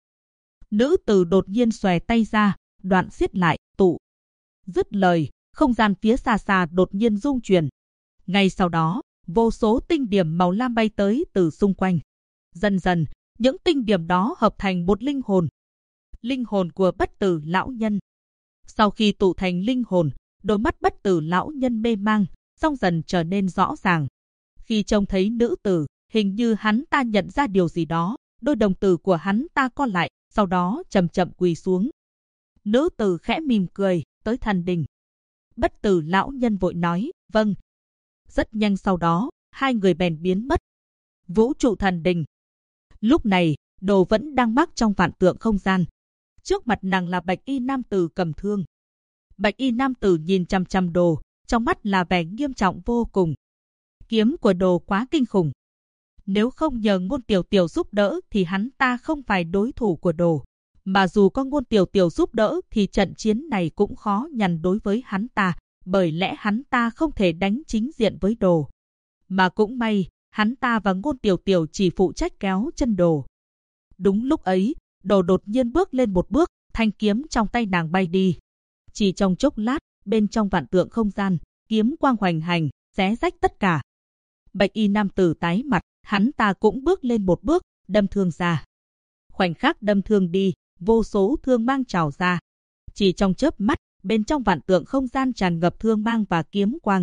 Nữ tử đột nhiên xòe tay ra, đoạn siết lại, tụ. Dứt lời, không gian phía xa xa đột nhiên rung chuyển. Ngay sau đó, vô số tinh điểm màu lam bay tới từ xung quanh. Dần dần, những tinh điểm đó hợp thành một linh hồn. Linh hồn của Bất Tử lão nhân. Sau khi tụ thành linh hồn, đôi mắt Bất Tử lão nhân mê mang, xong dần trở nên rõ ràng. Khi trông thấy nữ tử, hình như hắn ta nhận ra điều gì đó, đôi đồng tử của hắn ta co lại, sau đó chậm chậm quỳ xuống. Nữ tử khẽ mỉm cười, tới thần đình. Bất Tử lão nhân vội nói, vâng. Rất nhanh sau đó, hai người bèn biến mất. Vũ trụ thần đình. Lúc này, Đồ vẫn đang mắc trong vạn tượng không gian. Trước mặt nàng là bạch y nam tử cầm thương. Bạch y nam tử nhìn chằm chằm Đồ, trong mắt là vẻ nghiêm trọng vô cùng. Kiếm của Đồ quá kinh khủng. Nếu không nhờ Ngôn Tiểu Tiểu giúp đỡ thì hắn ta không phải đối thủ của Đồ. Mà dù có Ngôn Tiểu Tiểu giúp đỡ thì trận chiến này cũng khó nhằn đối với hắn ta, bởi lẽ hắn ta không thể đánh chính diện với Đồ. Mà cũng may, hắn ta và Ngôn Tiểu Tiểu chỉ phụ trách kéo chân Đồ. Đúng lúc ấy, Đồ đột nhiên bước lên một bước, thanh kiếm trong tay nàng bay đi. Chỉ trong chốc lát, bên trong vạn tượng không gian, kiếm quang hoành hành, xé rách tất cả. Bạch y nam tử tái mặt, hắn ta cũng bước lên một bước, đâm thương ra. Khoảnh khắc đâm thương đi, vô số thương mang trào ra. Chỉ trong chớp mắt, bên trong vạn tượng không gian tràn ngập thương mang và kiếm quang.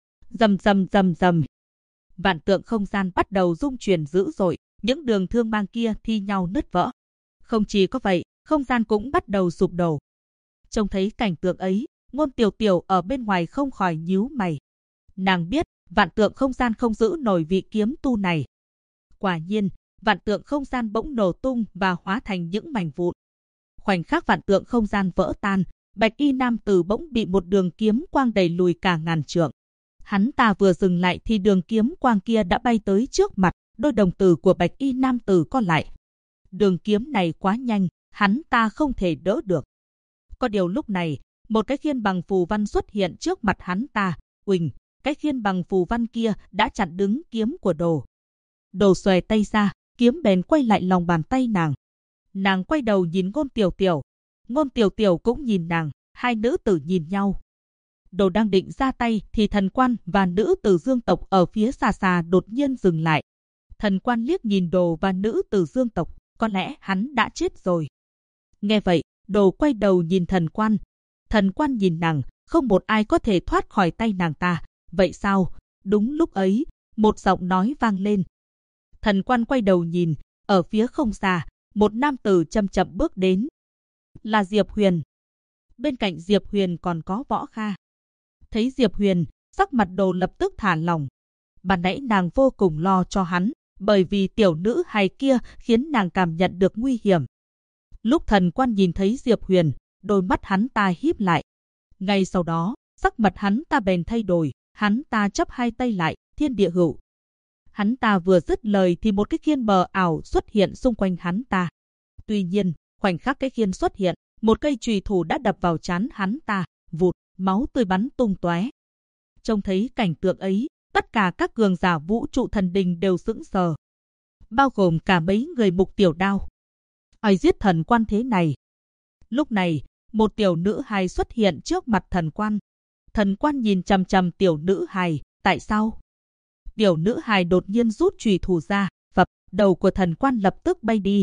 Rầm rầm rầm rầm. Vạn tượng không gian bắt đầu rung chuyển dữ dội, những đường thương mang kia thi nhau nứt vỡ. Không chỉ có vậy, không gian cũng bắt đầu sụp đổ. Trông thấy cảnh tượng ấy, Ngôn Tiểu Tiểu ở bên ngoài không khỏi nhíu mày. Nàng biết, vạn tượng không gian không giữ nổi vị kiếm tu này. Quả nhiên, vạn tượng không gian bỗng nổ tung và hóa thành những mảnh vụn. Khoảnh khắc vạn tượng không gian vỡ tan, bạch y nam tử bỗng bị một đường kiếm quang đẩy lùi cả ngàn trượng. Hắn ta vừa dừng lại thì đường kiếm quang kia đã bay tới trước mặt, đôi đồng tử của bạch y nam tử co lại. Đường kiếm này quá nhanh, hắn ta không thể đỡ được. Có điều lúc này, một cái khiên bằng phù văn xuất hiện trước mặt hắn ta. Uỳnh, cái khiên bằng phù văn kia đã chặn đứng kiếm của Đồ. Đồ xòe tay ra, kiếm bèn quay lại lòng bàn tay nàng. Nàng quay đầu nhìn Ngôn Tiểu Tiểu. Ngôn Tiểu Tiểu cũng nhìn nàng, hai nữ tử nhìn nhau. Đồ đang định ra tay thì thần quan và nữ tử Dương tộc ở phía xa xa đột nhiên dừng lại. Thần quan liếc nhìn Đồ và nữ tử Dương tộc, có lẽ hắn đã chết rồi. Nghe vậy, Đồ quay đầu nhìn thần quan. Thần quan nhìn nàng, không một ai có thể thoát khỏi tay nàng ta. Vậy sao? Đúng lúc ấy, một giọng nói vang lên. Thần quan quay đầu nhìn, ở phía không xa, một nam tử chậm chậm bước đến. Là Diệp Huyền. Bên cạnh Diệp Huyền còn có Võ Kha. Thấy Diệp Huyền, sắc mặt Đồ lập tức thả lỏng. Ban nãy nàng vô cùng lo cho hắn, bởi vì tiểu nữ hài kia khiến nàng cảm nhận được nguy hiểm. Lúc thần quan nhìn thấy Diệp Huyền, đôi mắt hắn ta híp lại. Ngay sau đó, sắc mặt hắn ta bèn thay đổi, hắn ta chắp hai tay lại, thiên địa hữu. Hắn ta vừa dứt lời thì một cái khiên mờ ảo xuất hiện xung quanh hắn ta. Tuy nhiên, khoảnh khắc cái khiên xuất hiện, một cây chùy thủ đã đập vào trán hắn ta, vụt, máu tươi bắn tung tóe. Trông thấy cảnh tượng ấy, tất cả các cường giả vũ trụ thần đình đều sững sờ, bao gồm cả mấy người Mục Tiểu Đao. Ai giết thần quan thế này? Lúc này, một tiểu nữ hài xuất hiện trước mặt thần quan. Thần quan nhìn chằm chằm tiểu nữ hài, tại sao? Tiểu nữ hài đột nhiên rút chùy thủ ra, phập, đầu của thần quan lập tức bay đi.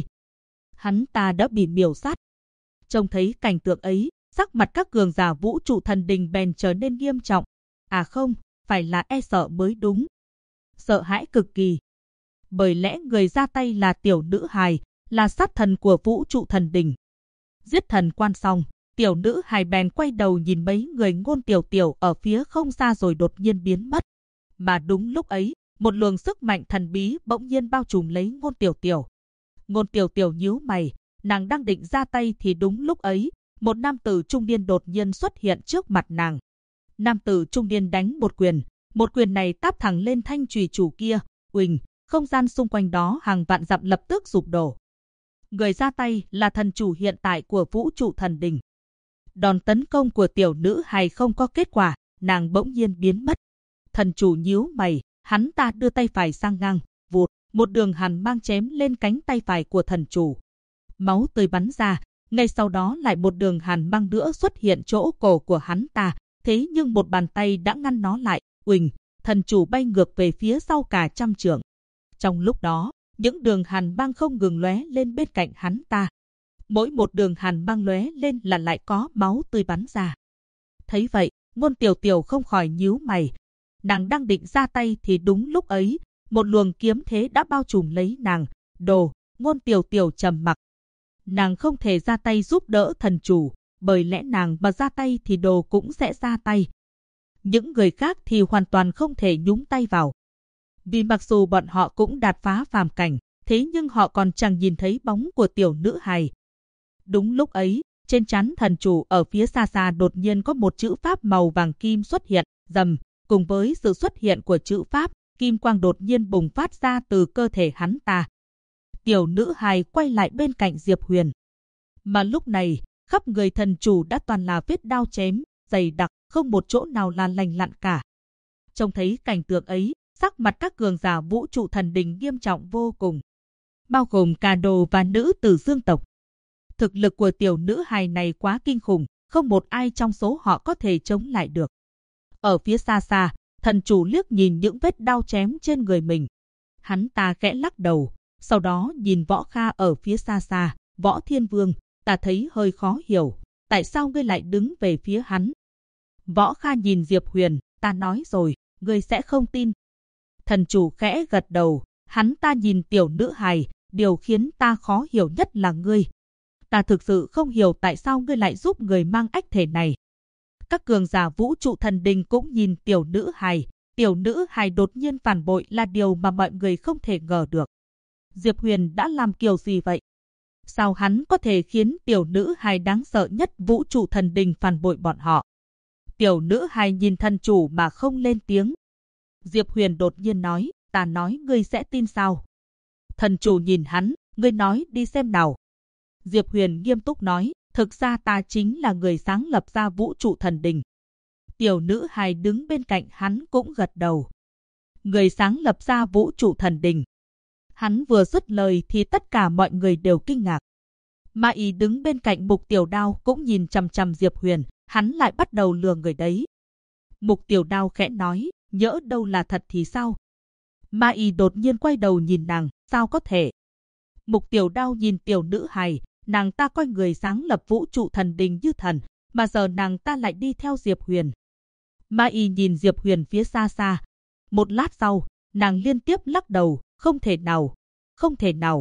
Hắn ta đã bị miểu sát. Trông thấy cảnh tượng ấy, sắc mặt các cường giả vũ trụ thần đình bèn trở nên nghiêm trọng. À không, phải là e sợ mới đúng. Sợ hãi cực kỳ. Bởi lẽ người ra tay là tiểu nữ hài, là sát thần của vũ trụ thần đình. Giết thần quan xong, tiểu nữ hài bèn quay đầu nhìn mấy người Ngôn Tiểu Tiểu ở phía không xa rồi đột nhiên biến mất. Mà đúng lúc ấy, một luồng sức mạnh thần bí bỗng nhiên bao trùm lấy Ngôn Tiểu Tiểu. Ngôn Tiểu Tiểu nhíu mày, nàng đang định ra tay thì đúng lúc ấy, một nam tử trung niên đột nhiên xuất hiện trước mặt nàng. Nam tử trung niên đánh một quyền này táp thẳng lên thanh chùy chủ kia, uỳnh, không gian xung quanh đó hàng vạn dặm lập tức sụp đổ. Người ra tay là thần chủ hiện tại của vũ trụ thần đình. Đòn tấn công của tiểu nữ hài không có kết quả, nàng bỗng nhiên biến mất. Thần chủ nhíu mày, hắn ta đưa tay phải sang ngang, vụt, một đường hàn mang chém lên cánh tay phải của thần chủ. Máu tươi bắn ra, ngay sau đó lại một đường hàn mang nữa xuất hiện chỗ cổ của hắn ta, thế nhưng một bàn tay đã ngăn nó lại, uỳnh, thần chủ bay ngược về phía sau cả trăm trượng. Trong lúc đó, những đường hàn băng không ngừng lóe lên bên cạnh hắn ta. Mỗi một đường hàn băng lóe lên là lại có máu tươi bắn ra. Thấy vậy, Ngôn Tiểu Tiểu không khỏi nhíu mày. Nàng đang định ra tay thì đúng lúc ấy, một luồng kiếm thế đã bao trùm lấy nàng. Đồ, Ngôn Tiểu Tiểu trầm mặc. Nàng không thể ra tay giúp đỡ thần chủ, bởi lẽ nàng mà ra tay thì Đồ cũng sẽ ra tay, Những người khác thì hoàn toàn không thể nhúng tay vào. Vì mặc dù bọn họ cũng đạt phá phàm cảnh, thế nhưng họ còn chẳng nhìn thấy bóng của tiểu nữ hài. Đúng lúc ấy, trên trán thần chủ ở phía xa xa đột nhiên có một chữ pháp màu vàng kim xuất hiện, rầm, cùng với sự xuất hiện của chữ pháp, kim quang đột nhiên bùng phát ra từ cơ thể hắn ta. Tiểu nữ hài quay lại bên cạnh Diệp Huyền. Mà lúc này, khắp người thần chủ đã toàn là vết đao chém, dày đặc, không một chỗ nào là lành lặn cả. Trông thấy cảnh tượng ấy, sắc mặt các cường giả vũ trụ thần đình nghiêm trọng vô cùng, bao gồm cả đồ và nữ tử dương tộc. Thực lực của tiểu nữ hài này quá kinh khủng, không một ai trong số họ có thể chống lại được. Ở phía xa xa, thần chủ liếc nhìn những vết đao chém trên người mình. Hắn ta khẽ lắc đầu, sau đó nhìn Võ Kha ở phía xa xa. Võ Thiên Vương, ta thấy hơi khó hiểu, tại sao ngươi lại đứng về phía hắn? Võ Kha nhìn Diệp Huyền, ta nói rồi, ngươi sẽ không tin. Thần chủ khẽ gật đầu, hắn ta nhìn tiểu nữ hài, điều khiến ta khó hiểu nhất là ngươi. Ta thực sự không hiểu tại sao ngươi lại giúp người mang ách thể này. Các cường giả vũ trụ thần đình cũng nhìn tiểu nữ hài đột nhiên phản bội là điều mà mọi người không thể ngờ được. Diệp Huyền đã làm kiểu gì vậy? Sao hắn có thể khiến tiểu nữ hài đáng sợ nhất vũ trụ thần đình phản bội bọn họ? Tiểu nữ hài nhìn thần chủ mà không lên tiếng. Diệp Huyền đột nhiên nói, ta nói ngươi sẽ tin sao? Thần chủ nhìn hắn, ngươi nói đi xem nào. Diệp Huyền nghiêm túc nói, thực ra ta chính là người sáng lập ra vũ trụ thần đình. Tiểu nữ hài đứng bên cạnh hắn cũng gật đầu. Người sáng lập ra vũ trụ thần đình. Hắn vừa dứt lời thì tất cả mọi người đều kinh ngạc. Ma Y đứng bên cạnh Mục Tiểu Đao cũng nhìn chằm chằm Diệp Huyền, hắn lại bắt đầu lừa người đấy. Mục Tiểu Đao khẽ nói, nhỡ đâu là thật thì sao? Ma Y đột nhiên quay đầu nhìn nàng, sao có thể? Mục Tiểu Đao nhìn tiểu nữ hài, nàng ta coi người sáng lập vũ trụ thần đình như thần, mà giờ nàng ta lại đi theo Diệp Huyền. Ma Y nhìn Diệp Huyền phía xa xa. Một lát sau, nàng liên tiếp lắc đầu, không thể nào, không thể nào.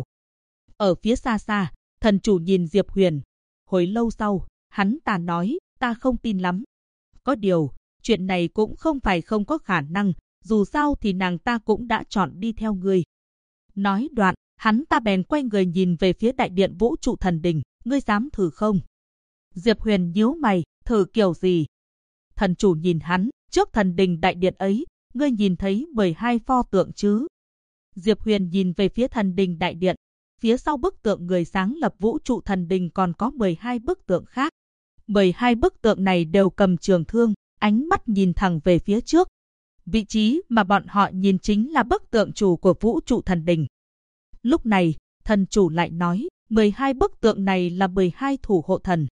Ở phía xa xa, thần chủ nhìn Diệp Huyền. Hồi lâu sau, hắn ta nói, ta không tin lắm. Có điều, chuyện này cũng không phải không có khả năng, dù sao thì nàng ta cũng đã chọn đi theo ngươi. Nói đoạn, hắn ta bèn quay người nhìn về phía đại điện vũ trụ thần đình, ngươi dám thử không? Diệp Huyền nhíu mày, thử kiểu gì? Thần chủ nhìn hắn, trước thần đình đại điện ấy, ngươi nhìn thấy 12 pho tượng chứ? Diệp Huyền nhìn về phía thần đình đại điện, phía sau bức tượng người sáng lập vũ trụ thần đình còn có 12 bức tượng khác. 12 bức tượng này đều cầm trường thương, ánh mắt nhìn thẳng về phía trước. Vị trí mà bọn họ nhìn chính là bức tượng chủ của vũ trụ thần đình. Lúc này, thần chủ lại nói, 12 bức tượng này là 12 thủ hộ thần.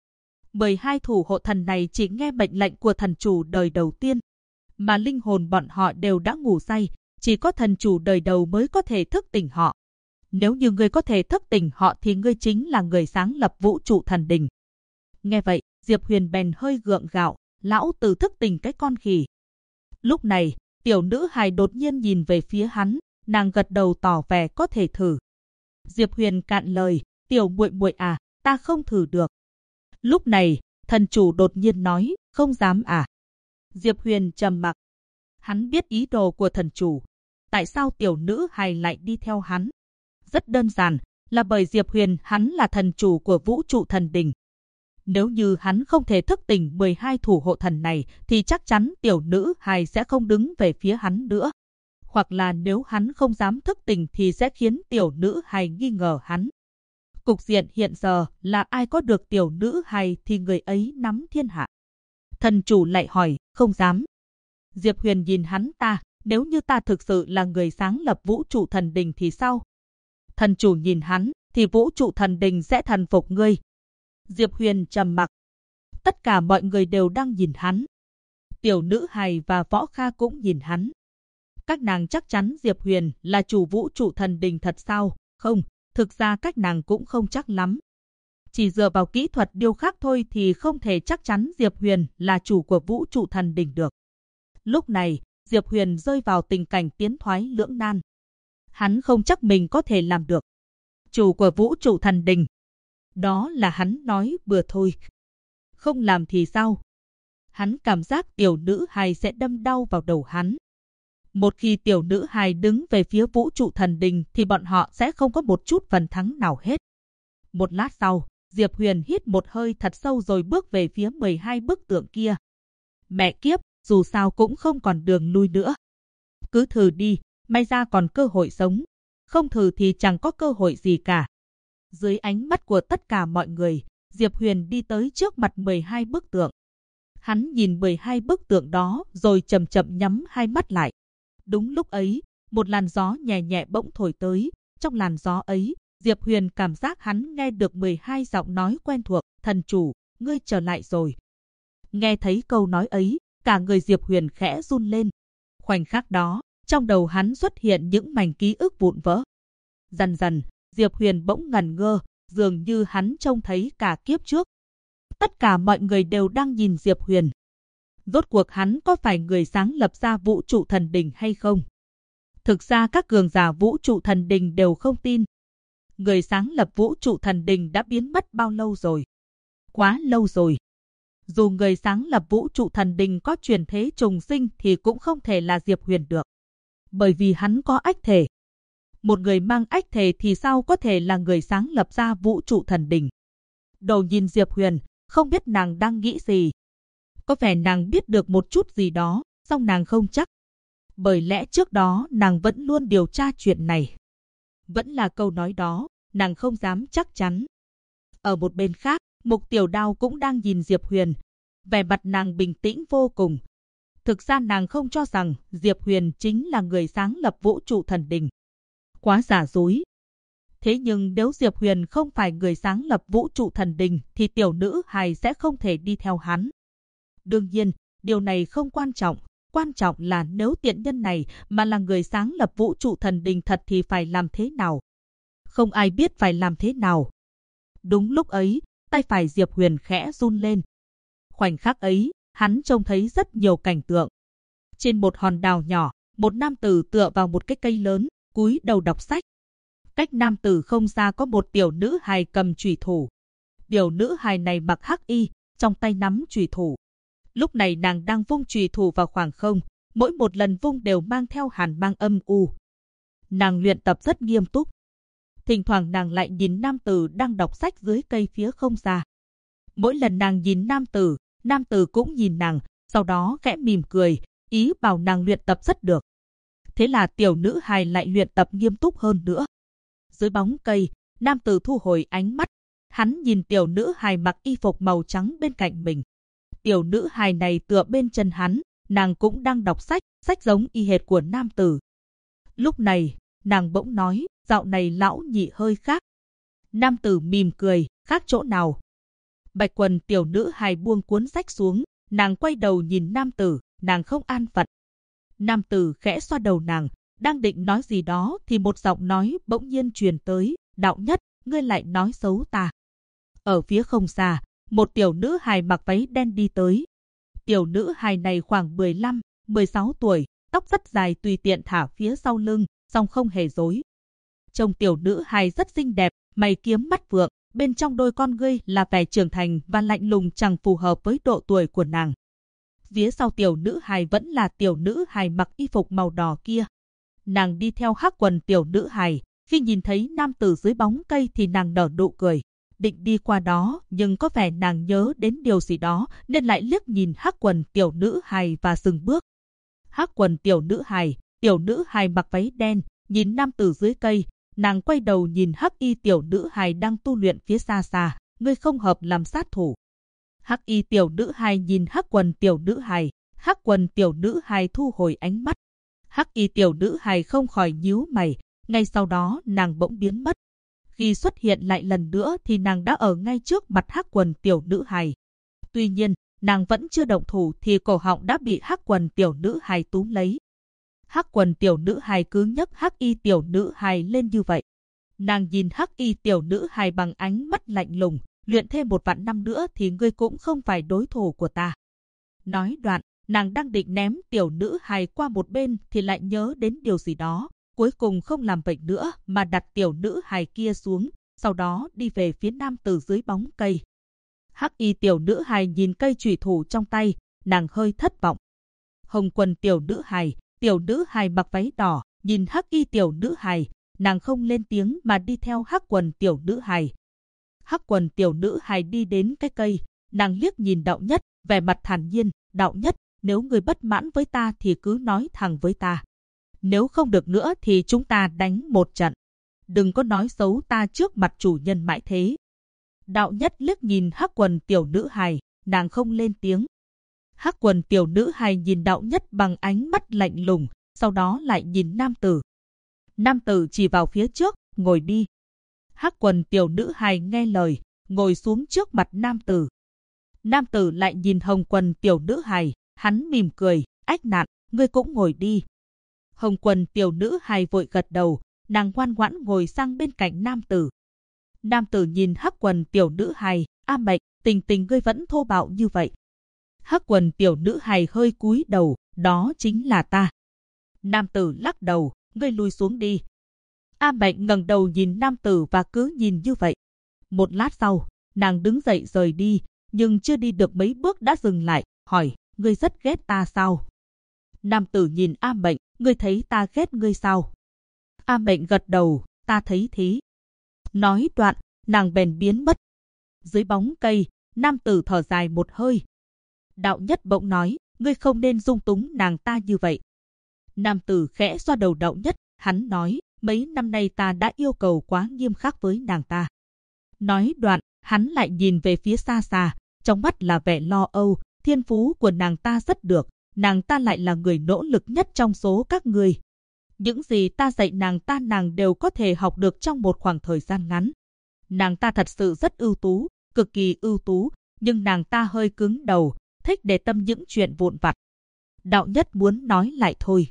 12 thủ hộ thần này chỉ nghe mệnh lệnh của thần chủ đời đầu tiên, mà linh hồn bọn họ đều đã ngủ say, chỉ có thần chủ đời đầu mới có thể thức tỉnh họ. Nếu như ngươi có thể thức tỉnh họ thì ngươi chính là người sáng lập vũ trụ thần đình. Nghe vậy, Diệp Huyền bèn hơi gượng gạo, lão tử thức tỉnh cái con khỉ. Lúc này, tiểu nữ hài đột nhiên nhìn về phía hắn, nàng gật đầu tỏ vẻ có thể thử. Diệp Huyền cạn lời, tiểu muội muội à, ta không thử được. Lúc này, thần chủ đột nhiên nói, không dám à. Diệp Huyền trầm mặc. Hắn biết ý đồ của thần chủ. Tại sao tiểu nữ hài lại đi theo hắn? Rất đơn giản, là bởi Diệp Huyền hắn là thần chủ của vũ trụ thần đình. Nếu như hắn không thể thức tỉnh 12 thủ hộ thần này thì chắc chắn tiểu nữ hài sẽ không đứng về phía hắn nữa. Hoặc là nếu hắn không dám thức tỉnh thì sẽ khiến tiểu nữ hài nghi ngờ hắn. Cục diện hiện giờ là ai có được tiểu nữ hài thì người ấy nắm thiên hạ. Thần chủ lại hỏi, không dám. Diệp Huyền nhìn hắn ta, nếu như ta thực sự là người sáng lập vũ trụ thần đình thì sao? Thần chủ nhìn hắn, thì vũ trụ thần đình sẽ thần phục ngươi. Diệp Huyền trầm mặc. Tất cả mọi người đều đang nhìn hắn. Tiểu nữ hài và Võ Kha cũng nhìn hắn. Các nàng chắc chắn Diệp Huyền là chủ vũ trụ thần đình thật sao? Không, thực ra các nàng cũng không chắc lắm. Chỉ dựa vào kỹ thuật điêu khắc thôi thì không thể chắc chắn Diệp Huyền là chủ của vũ trụ thần đình được. Lúc này, Diệp Huyền rơi vào tình cảnh tiến thoái lưỡng nan. Hắn không chắc mình có thể làm được. Chủ của vũ trụ thần đình. Đó là hắn nói bừa thôi. Không làm thì sao? Hắn cảm giác tiểu nữ hài sẽ đâm đau vào đầu hắn. Một khi tiểu nữ hài đứng về phía vũ trụ thần đình thì bọn họ sẽ không có một chút phần thắng nào hết. Một lát sau, Diệp Huyền hít một hơi thật sâu rồi bước về phía 12 bức tượng kia. Mẹ kiếp, dù sao cũng không còn đường lui nữa. Cứ thử đi, may ra còn cơ hội sống. Không thử thì chẳng có cơ hội gì cả. Dưới ánh mắt của tất cả mọi người, Diệp Huyền đi tới trước mặt 12 bức tượng. Hắn nhìn 12 bức tượng đó rồi chậm chậm nhắm hai mắt lại. Đúng lúc ấy, một làn gió nhẹ nhẹ bỗng thổi tới. Trong làn gió ấy, Diệp Huyền cảm giác hắn nghe được 12 giọng nói quen thuộc. Thần chủ, ngươi trở lại rồi. Nghe thấy câu nói ấy, cả người Diệp Huyền khẽ run lên. Khoảnh khắc đó, trong đầu hắn xuất hiện những mảnh ký ức vụn vỡ. Dần dần, Diệp Huyền bỗng ngẩn ngơ, dường như hắn trông thấy cả kiếp trước. Tất cả mọi người đều đang nhìn Diệp Huyền. Rốt cuộc hắn có phải người sáng lập ra vũ trụ thần đình hay không? Thực ra các cường giả vũ trụ thần đình đều không tin. Người sáng lập vũ trụ thần đình đã biến mất bao lâu rồi? Quá lâu rồi. Dù người sáng lập vũ trụ thần đình có chuyển thế trùng sinh thì cũng không thể là Diệp Huyền được. Bởi vì hắn có ách thể. Một người mang ách thể thì sao có thể là người sáng lập ra vũ trụ thần đình? Đầu nhìn Diệp Huyền, không biết nàng đang nghĩ gì. Có vẻ nàng biết được một chút gì đó, song nàng không chắc. Bởi lẽ trước đó nàng vẫn luôn điều tra chuyện này. Vẫn là câu nói đó, nàng không dám chắc chắn. Ở một bên khác, Mục Tiểu Đao cũng đang nhìn Diệp Huyền. Vẻ mặt nàng bình tĩnh vô cùng. Thực ra nàng không cho rằng Diệp Huyền chính là người sáng lập vũ trụ thần đình. Quá giả dối. Thế nhưng nếu Diệp Huyền không phải người sáng lập vũ trụ thần đình thì tiểu nữ hài sẽ không thể đi theo hắn. Đương nhiên, điều này không quan trọng. Quan trọng là nếu tiện nhân này mà là người sáng lập vũ trụ thần đình thật thì phải làm thế nào? Không ai biết phải làm thế nào. Đúng lúc ấy, tay phải Diệp Huyền khẽ run lên. Khoảnh khắc ấy, hắn trông thấy rất nhiều cảnh tượng. Trên một hòn đảo nhỏ, một nam tử tựa vào một cái cây lớn, cúi đầu đọc sách. Cách nam tử không xa có một tiểu nữ hài cầm chùy thủ. Tiểu nữ hài này mặc hắc y, trong tay nắm chùy thủ. Lúc này nàng đang vung chùy thủ vào khoảng không, mỗi một lần vung đều mang theo hàn mang âm u. Nàng luyện tập rất nghiêm túc. Thỉnh thoảng nàng lại nhìn nam tử đang đọc sách dưới cây phía không xa. Mỗi lần nàng nhìn nam tử cũng nhìn nàng, sau đó khẽ mỉm cười, ý bảo nàng luyện tập rất được. Thế là tiểu nữ hài lại luyện tập nghiêm túc hơn nữa. Dưới bóng cây, nam tử thu hồi ánh mắt. Hắn nhìn tiểu nữ hài mặc y phục màu trắng bên cạnh mình. Tiểu nữ hài này tựa bên chân hắn, nàng cũng đang đọc sách, sách giống y hệt của nam tử. Lúc này, nàng bỗng nói, dạo này lão nhị hơi khác. Nam tử mỉm cười, khác chỗ nào? Bạch quần tiểu nữ hài buông cuốn sách xuống, nàng quay đầu nhìn nam tử, nàng không an phận. Nam tử khẽ xoa đầu nàng, đang định nói gì đó thì một giọng nói bỗng nhiên truyền tới, đạo nhất, ngươi lại nói xấu ta. Ở phía không xa, một tiểu nữ hài mặc váy đen đi tới. Tiểu nữ hài này khoảng 15, 16 tuổi, tóc rất dài tùy tiện thả phía sau lưng, song không hề rối. Trông tiểu nữ hài rất xinh đẹp, mày kiếm mắt vượng, bên trong đôi con ngươi là vẻ trưởng thành và lạnh lùng chẳng phù hợp với độ tuổi của nàng. Phía sau tiểu nữ hài vẫn là tiểu nữ hài mặc y phục màu đỏ kia. Nàng đi theo hắc quần tiểu nữ hài, khi nhìn thấy nam tử dưới bóng cây thì nàng nở nụ cười. Định đi qua đó, nhưng có vẻ nàng nhớ đến điều gì đó nên lại liếc nhìn hắc quần tiểu nữ hài và dừng bước. Hắc quần tiểu nữ hài mặc váy đen, nhìn nam tử dưới cây, nàng quay đầu nhìn hắc y tiểu nữ hài đang tu luyện phía xa xa, ngươi không hợp làm sát thủ. Hắc y tiểu nữ hài nhìn hắc quần tiểu nữ hài thu hồi ánh mắt. Hắc y tiểu nữ hài không khỏi nhíu mày, ngay sau đó nàng bỗng biến mất. Khi xuất hiện lại lần nữa thì nàng đã ở ngay trước mặt hắc quần tiểu nữ hài. Tuy nhiên, nàng vẫn chưa động thủ thì cổ họng đã bị hắc quần tiểu nữ hài túm lấy. Hắc quần tiểu nữ hài cứ nhấc hắc y tiểu nữ hài lên như vậy. Nàng nhìn hắc y tiểu nữ hài bằng ánh mắt lạnh lùng, luyện thêm 1 vạn năm nữa thì ngươi cũng không phải đối thủ của ta. Nói đoạn, nàng đang định ném tiểu nữ hài qua một bên thì lại nhớ đến điều gì đó. Cuối cùng không làm vậy nữa mà đặt tiểu nữ hài kia xuống, sau đó đi về phía nam tử dưới bóng cây. Hắc y tiểu nữ hài nhìn cây chủy thủ trong tay, nàng hơi thất vọng. Hồng quần tiểu nữ hài mặc váy đỏ, nhìn hắc y tiểu nữ hài, nàng không lên tiếng mà đi theo hắc quần tiểu nữ hài. Hắc quần tiểu nữ hài đi đến cái cây, nàng liếc nhìn Đạo Nhất, vẻ mặt thản nhiên, Đạo Nhất, nếu người bất mãn với ta thì cứ nói thẳng với ta. Nếu không được nữa thì chúng ta đánh một trận. Đừng có nói xấu ta trước mặt chủ nhân mãi thế. Đạo Nhất liếc nhìn hắc quần tiểu nữ hài, nàng không lên tiếng. Hắc quần tiểu nữ hài nhìn Đạo Nhất bằng ánh mắt lạnh lùng, sau đó lại nhìn nam tử. Nam tử chỉ vào phía trước, ngồi đi. Hắc quần tiểu nữ hài nghe lời, ngồi xuống trước mặt nam tử. Nam tử lại nhìn hồng quần tiểu nữ hài, hắn mỉm cười, ách nạn, ngươi cũng ngồi đi. Hồng quần tiểu nữ hài vội gật đầu, nàng ngoan ngoãn ngồi sang bên cạnh nam tử. Nam tử nhìn hắc quần tiểu nữ hài, A Mệnh, tình tình ngươi vẫn thô bạo như vậy. Hắc quần tiểu nữ hài hơi cúi đầu, đó chính là ta. Nam tử lắc đầu, ngươi lùi xuống đi. A Mệnh ngẩng đầu nhìn nam tử và cứ nhìn như vậy. Một lát sau, nàng đứng dậy rời đi, nhưng chưa đi được mấy bước đã dừng lại, hỏi, ngươi rất ghét ta sao? Nam tử nhìn A Mệnh, ngươi thấy ta ghét ngươi sao? A Mệnh gật đầu, ta thấy thế. Nói đoạn, nàng bèn biến mất. Dưới bóng cây, nam tử thở dài một hơi. Đạo Nhất bỗng nói, ngươi không nên dung túng nàng ta như vậy. Nam tử khẽ xoa đầu Đạo Nhất, hắn nói, mấy năm nay ta đã yêu cầu quá nghiêm khắc với nàng ta. Nói đoạn, hắn lại nhìn về phía xa xa, trong mắt là vẻ lo âu, thiên phú của nàng ta rất được, nàng ta lại là người nỗ lực nhất trong số các người. Những gì ta dạy nàng ta nàng đều có thể học được trong một khoảng thời gian ngắn. Nàng ta thật sự rất ưu tú, cực kỳ ưu tú, nhưng nàng ta hơi cứng đầu, thích để tâm những chuyện vụn vặt. Đạo Nhất muốn nói lại thôi.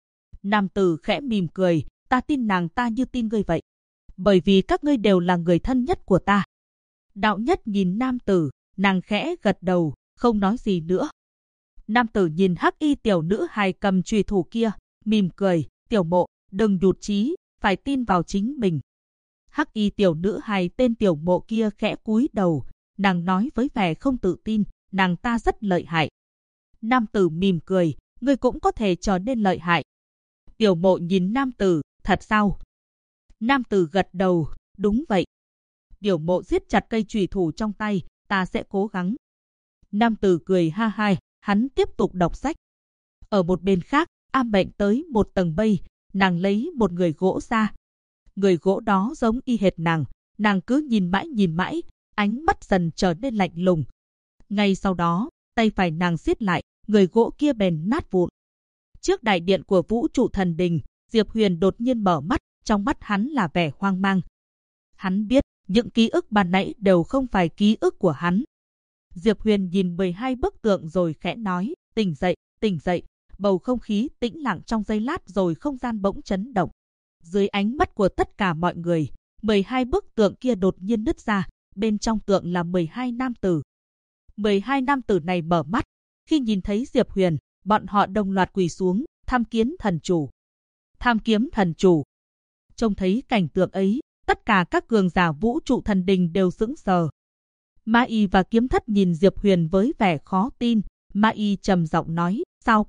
Nam tử khẽ mỉm cười, ta tin nàng ta như tin ngươi vậy. Bởi vì các ngươi đều là người thân nhất của ta. Đạo Nhất nhìn nam tử, nàng khẽ gật đầu, không nói gì nữa. Nam tử nhìn hắc y tiểu nữ hài cầm chùy thủ kia, mỉm cười, tiểu mộ, đừng nhụt chí, phải tin vào chính mình. Hắc y tiểu nữ hài tên tiểu mộ kia khẽ cúi đầu, nàng nói với vẻ không tự tin, nàng ta rất lợi hại. Nam tử mỉm cười, ngươi cũng có thể trở nên lợi hại. Tiểu mộ nhìn nam tử, thật sao? Nam tử gật đầu, đúng vậy. Tiểu mộ siết chặt cây chùy thủ trong tay, ta sẽ cố gắng. Nam tử cười ha ha, hắn tiếp tục đọc sách. Ở một bên khác, A Mệnh tới một tầng mây, nàng lấy một người gỗ ra. Người gỗ đó giống y hệt nàng cứ nhìn mãi, ánh mắt dần trở nên lạnh lùng. Ngay sau đó, tay phải nàng siết lại, người gỗ kia bèn nát vụn. Trước đại điện của Vũ Trụ Thần Đình, Diệp Huyền đột nhiên mở mắt, trong mắt hắn là vẻ hoang mang. Hắn biết, những ký ức ban nãy đều không phải ký ức của hắn. Diệp Huyền nhìn 12 bức tượng rồi khẽ nói, tỉnh dậy, bầu không khí tĩnh lặng trong giây lát rồi không gian bỗng chấn động. Dưới ánh mắt của tất cả mọi người, 12 bức tượng kia đột nhiên nứt ra, bên trong tượng là 12 nam tử. 12 nam tử này mở mắt, khi nhìn thấy Diệp Huyền, bọn họ đồng loạt quỳ xuống, tham kiến thần chủ. Tham kiếm thần chủ. Trông thấy cảnh tượng ấy, tất cả các cường giả Vũ Trụ Thần Đình đều sững sờ. Ma Y và Kiếm Thất nhìn Diệp Huyền với vẻ khó tin, Ma Y trầm giọng nói, sao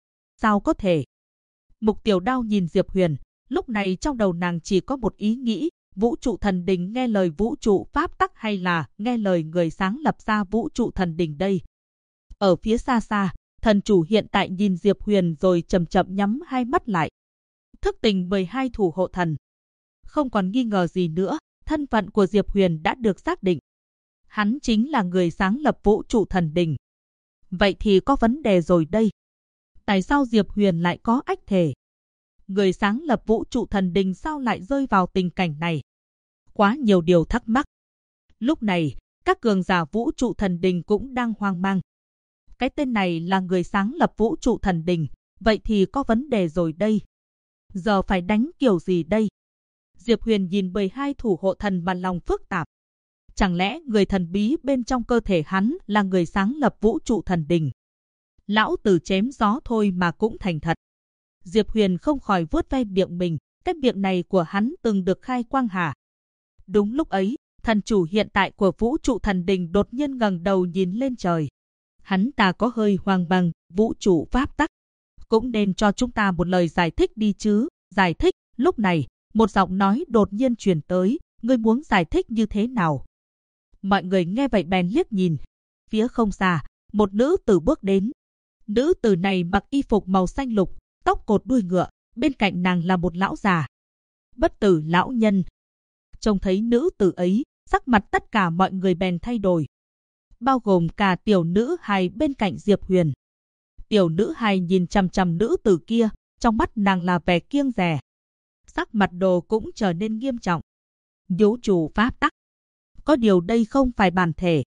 có thể? Mục Tiểu Đao nhìn Diệp Huyền, lúc này trong đầu nàng chỉ có một ý nghĩ, Vũ Trụ Thần Đình nghe lời vũ trụ pháp tắc hay là nghe lời người sáng lập ra Vũ Trụ Thần Đình đây? Ở phía xa xa, thần chủ hiện tại nhìn Diệp Huyền rồi chậm chậm nhắm hai mắt lại. Thức tỉnh 12 thủ hộ thần. Không còn nghi ngờ gì nữa, thân phận của Diệp Huyền đã được xác định. Hắn chính là người sáng lập Vũ Trụ Thần Đình. Vậy thì có vấn đề rồi đây. Tại sao Diệp Huyền lại có ách thể? Người sáng lập Vũ Trụ Thần Đình sao lại rơi vào tình cảnh này? Quá nhiều điều thắc mắc. Lúc này, các cường giả Vũ Trụ Thần Đình cũng đang hoang mang. Cái tên này là người sáng lập Vũ Trụ Thần Đình, vậy thì có vấn đề rồi đây. Giờ phải đánh kiểu gì đây? Diệp Huyền nhìn 12 thủ hộ thần mà lòng phức tạp. Chẳng lẽ người thần bí bên trong cơ thể hắn là người sáng lập Vũ Trụ Thần Đình? Lão tử chém gió thôi mà cũng thành thật. Diệp Huyền không khỏi vuốt ve miệng mình, cái miệng này của hắn từng được khai quang hả? Đúng lúc ấy, thần chủ hiện tại của Vũ Trụ Thần Đình đột nhiên ngẩng đầu nhìn lên trời. Hắn ta có hơi hoang mang, vũ trụ pháp tắc. Cũng nên cho chúng ta một lời giải thích đi chứ. Giải thích, lúc này, một giọng nói đột nhiên truyền tới, ngươi muốn giải thích như thế nào? Mọi người nghe vậy bèn liếc nhìn. Phía không xa, một nữ tử bước đến. Nữ tử này mặc y phục màu xanh lục, tóc cột đuôi ngựa, bên cạnh nàng là một lão già. Bất tử lão nhân. Trông thấy nữ tử ấy, sắc mặt tất cả mọi người bèn thay đổi. Bao gồm cả tiểu nữ hài bên cạnh Diệp Huyền. Tiểu nữ hài nhìn chằm chằm nữ tử kia, trong mắt nàng là vẻ kiêng dè. Sắc mặt Đồ cũng trở nên nghiêm trọng. Vũ trụ pháp tắc. Có điều đây không phải bản thể.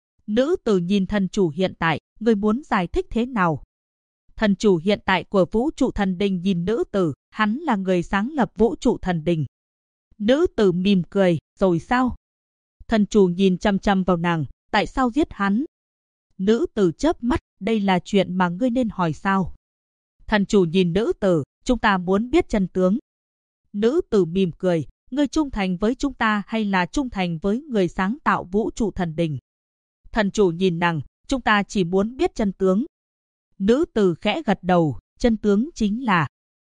Nữ tử nhìn thần chủ hiện tại, người muốn giải thích thế nào? Thần chủ hiện tại của vũ trụ thần đình nhìn nữ tử, hắn là người sáng lập vũ trụ thần đình. Nữ tử mỉm cười, rồi sao? Thần chủ nhìn chăm chăm vào nàng, tại sao giết hắn? Nữ tử chớp mắt, đây là chuyện mà ngươi nên hỏi sao? Thần chủ nhìn nữ tử, chúng ta muốn biết chân tướng. Nữ tử mỉm cười, ngươi trung thành với chúng ta hay là trung thành với người sáng tạo vũ trụ thần đình? Thần chủ nhìn nàng, chúng ta chỉ muốn biết chân tướng. Nữ tử khẽ gật đầu, chân tướng chính là.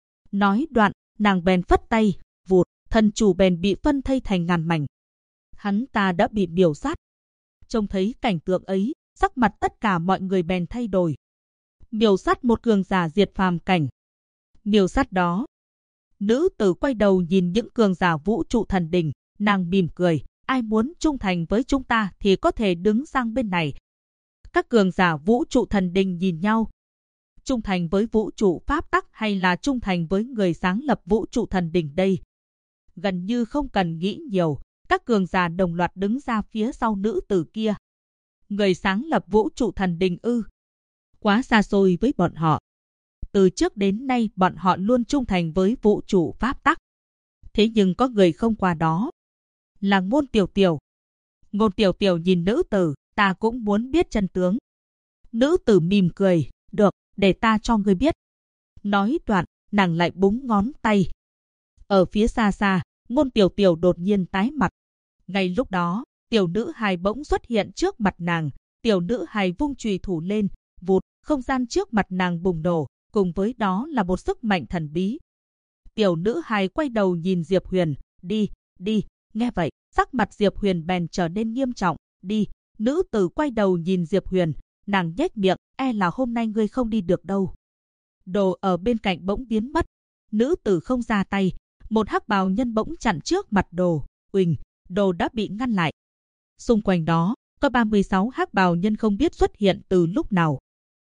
Nói đoạn, nàng bèn phất tay, vụt, thần chủ bèn bị phân thây thành ngàn mảnh. Hắn ta đã bị miểu sát. Trông thấy cảnh tượng ấy, sắc mặt tất cả mọi người bèn thay đổi. Miểu sát một cường giả diệt phàm cảnh. Miểu sát đó. Nữ tử quay đầu nhìn những cường giả vũ trụ thần đình, nàng mỉm cười, ai muốn trung thành với chúng ta thì có thể đứng sang bên này. Các cường giả vũ trụ thần đình nhìn nhau. Trung thành với vũ trụ pháp tắc hay là trung thành với người sáng lập vũ trụ thần đình đây? Gần như không cần nghĩ nhiều, các cường giả đồng loạt đứng ra phía sau nữ tử kia. Người sáng lập vũ trụ thần đình ư? Quá xa xôi với bọn họ. Từ trước đến nay bọn họ luôn trung thành với vũ trụ pháp tắc. Thế nhưng có người không qua đó. Là Ngôn Tiểu Tiểu. Ngôn Tiểu Tiểu nhìn nữ tử, ta cũng muốn biết chân tướng. Nữ tử mỉm cười, được, để ta cho ngươi biết. Nói đoạn, nàng lại búng ngón tay. Ở phía xa xa, Ngôn Tiểu Tiểu đột nhiên tái mặt. Ngay lúc đó, tiểu nữ hài bỗng xuất hiện trước mặt nàng. Tiểu nữ hài vung chùy thủ lên, vụt, không gian trước mặt nàng bùng nổ, cùng với đó là một sức mạnh thần bí. Tiểu nữ hài quay đầu nhìn Diệp Huyền, đi, đi, nghe vậy, sắc mặt Diệp Huyền bèn trở nên nghiêm trọng, đi. Nữ tử quay đầu nhìn Diệp Huyền, nàng nhếch miệng, e là hôm nay ngươi không đi được đâu. Đồ ở bên cạnh bỗng biến mất, nữ tử không ra tay, một hắc bào nhân bỗng chặn trước mặt Đồ, uỳnh, Đồ đã bị ngăn lại. Xung quanh đó, có 36 hắc bào nhân không biết xuất hiện từ lúc nào.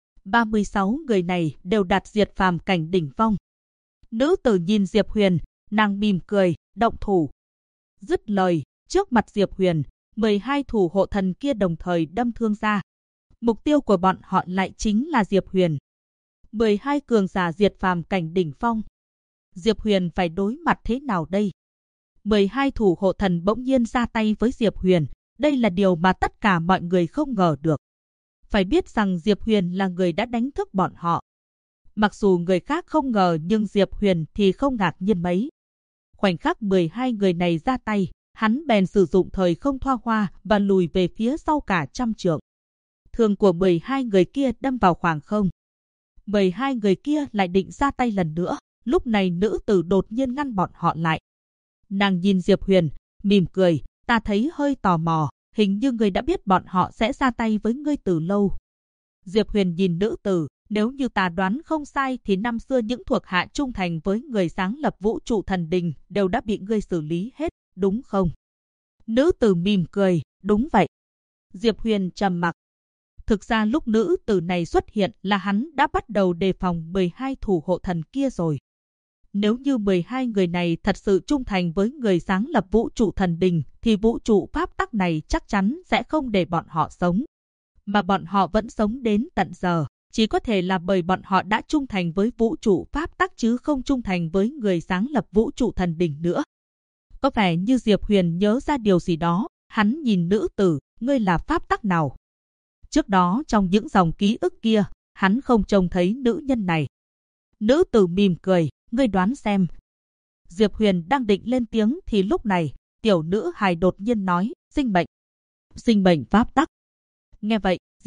36 người này đều đạt diệt phàm cảnh đỉnh phong. Nữ tử nhìn Diệp Huyền, nàng mỉm cười, động thủ. Dứt lời, trước mặt Diệp Huyền, 12 thủ hộ thần kia đồng thời đâm thương ra. Mục tiêu của bọn họ lại chính là Diệp Huyền. 12 cường giả diệt phàm cảnh đỉnh phong. Diệp Huyền phải đối mặt thế nào đây? 12 thủ hộ thần bỗng nhiên ra tay với Diệp Huyền. Đây là điều mà tất cả mọi người không ngờ được. Phải biết rằng Diệp Huyền là người đã đánh thức bọn họ. Mặc dù người khác không ngờ nhưng Diệp Huyền thì không ngạc nhiên mấy. Khoảnh khắc 12 người này ra tay, hắn bèn sử dụng thời không thoa hoa và lùi về phía sau cả trăm trượng. Thương của 12 người kia đâm vào khoảng không. 12 người kia lại định ra tay lần nữa, lúc này nữ tử đột nhiên ngăn bọn họ lại. Nàng nhìn Diệp Huyền, mỉm cười, ta thấy hơi tò mò, hình như ngươi đã biết bọn họ sẽ ra tay với ngươi từ lâu. Diệp Huyền nhìn nữ tử, nếu như ta đoán không sai thì năm xưa những thuộc hạ trung thành với người sáng lập vũ trụ thần đình đều đã bị ngươi xử lý hết, đúng không? Nữ tử mỉm cười, đúng vậy. Diệp Huyền trầm mặc. Thực ra lúc nữ tử này xuất hiện là hắn đã bắt đầu đề phòng 12 thủ hộ thần kia rồi. Nếu như 12 người này thật sự trung thành với người sáng lập vũ trụ thần đình thì vũ trụ pháp tắc này chắc chắn sẽ không để bọn họ sống. Mà bọn họ vẫn sống đến tận giờ, chỉ có thể là bởi bọn họ đã trung thành với vũ trụ pháp tắc chứ không trung thành với người sáng lập vũ trụ thần đình nữa. Có vẻ như Diệp Huyền nhớ ra điều gì đó, hắn nhìn nữ tử, ngươi là pháp tắc nào? Trước đó trong những dòng ký ức kia, hắn không trông thấy nữ nhân này. Nữ tử mỉm cười, ngươi đoán xem. Diệp Huyền đang định lên tiếng thì lúc này, tiểu nữ hài đột nhiên nói, sinh mệnh. Sinh mệnh pháp tắc. Nghe vậy,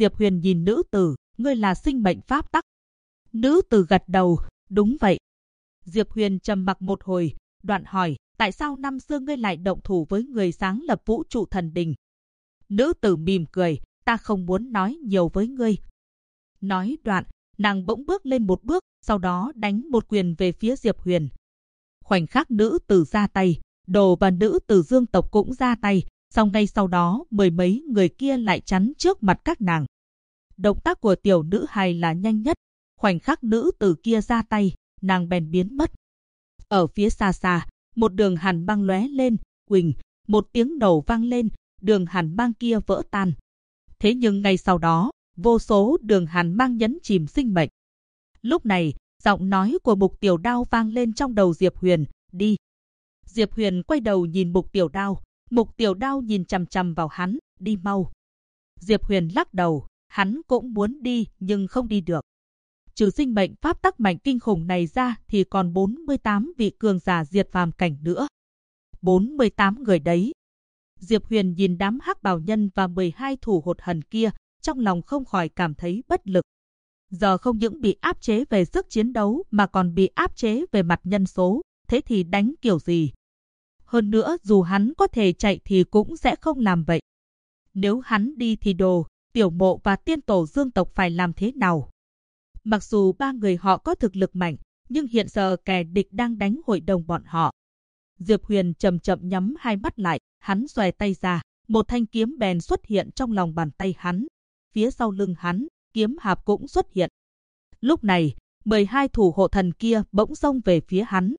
Diệp Huyền nhìn nữ tử, ngươi là sinh mệnh pháp tắc. Nữ tử gật đầu, đúng vậy. Diệp Huyền trầm mặc một hồi, đoạn hỏi, tại sao năm xưa ngươi lại động thủ với người sáng lập vũ trụ thần đình? Nữ tử mỉm cười, ta không muốn nói nhiều với ngươi. Nói đoạn, nàng bỗng bước lên một bước, sau đó đánh một quyền về phía Diệp Huyền. Khoảnh khắc nữ tử ra tay, Đồ và nữ tử Dương tộc cũng ra tay, song ngay sau đó mười mấy người kia lại chắn trước mặt các nàng. Động tác của tiểu nữ hài là nhanh nhất, khoảnh khắc nữ tử kia ra tay, nàng bèn biến mất. Ở phía xa xa, một đường hàn băng lóe lên, quỳnh, một tiếng nổ vang lên, đường hàn băng kia vỡ tan. Thế nhưng ngay sau đó, vô số đường hàn băng nhấn chìm sinh mệnh. Lúc này, giọng nói của Mục Tiểu Đao vang lên trong đầu Diệp Huyền, đi. Diệp Huyền quay đầu nhìn Mục Tiểu Đao, Mục Tiểu Đao nhìn chằm chằm vào hắn, đi mau. Diệp Huyền lắc đầu, hắn cũng muốn đi nhưng không đi được. Trừ sinh mệnh pháp tắc mạnh kinh khủng này ra thì còn 48 vị cường giả diệt phàm cảnh nữa. 48 người đấy. Diệp Huyền nhìn đám hắc bào nhân và 12 thủ hột hần kia, trong lòng không khỏi cảm thấy bất lực. Giờ không những bị áp chế về sức chiến đấu mà còn bị áp chế về mặt nhân số, thế thì đánh kiểu gì? Hơn nữa dù hắn có thể chạy thì cũng sẽ không làm vậy. Nếu hắn đi thì Đồ, Tiểu Mộ và tiên tổ Dương tộc phải làm thế nào? Mặc dù ba người họ có thực lực mạnh, nhưng hiện giờ kẻ địch đang đánh hội đồng bọn họ. Diệp Huyền chậm chậm nhắm hai mắt lại, hắn xòe tay ra, một thanh kiếm bèn xuất hiện trong lòng bàn tay hắn. Phía sau lưng hắn, kiếm hạp cũng xuất hiện. Lúc này, 12 thủ hộ thần kia bỗng xông về phía hắn.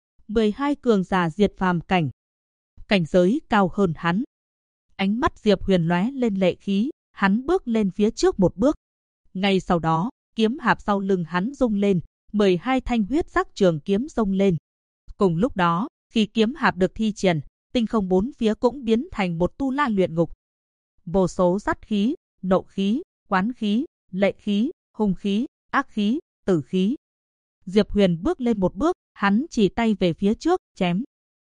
12 cường giả diệt phàm cảnh. Cảnh giới cao hơn hắn. Ánh mắt Diệp Huyền lóe lên lệ khí, hắn bước lên phía trước một bước. Ngay sau đó, kiếm hạp sau lưng hắn rung lên, 12 thanh huyết sắc trường kiếm xông lên. Cùng lúc đó, khi kiếm hạp được thi triển, tinh không bốn phía cũng biến thành một tu la luyện ngục. Vô số sát khí, nộ khí, quán khí, lệ khí, hung khí, ác khí, tử khí. Diệp Huyền bước lên một bước, hắn chỉ tay về phía trước, chém.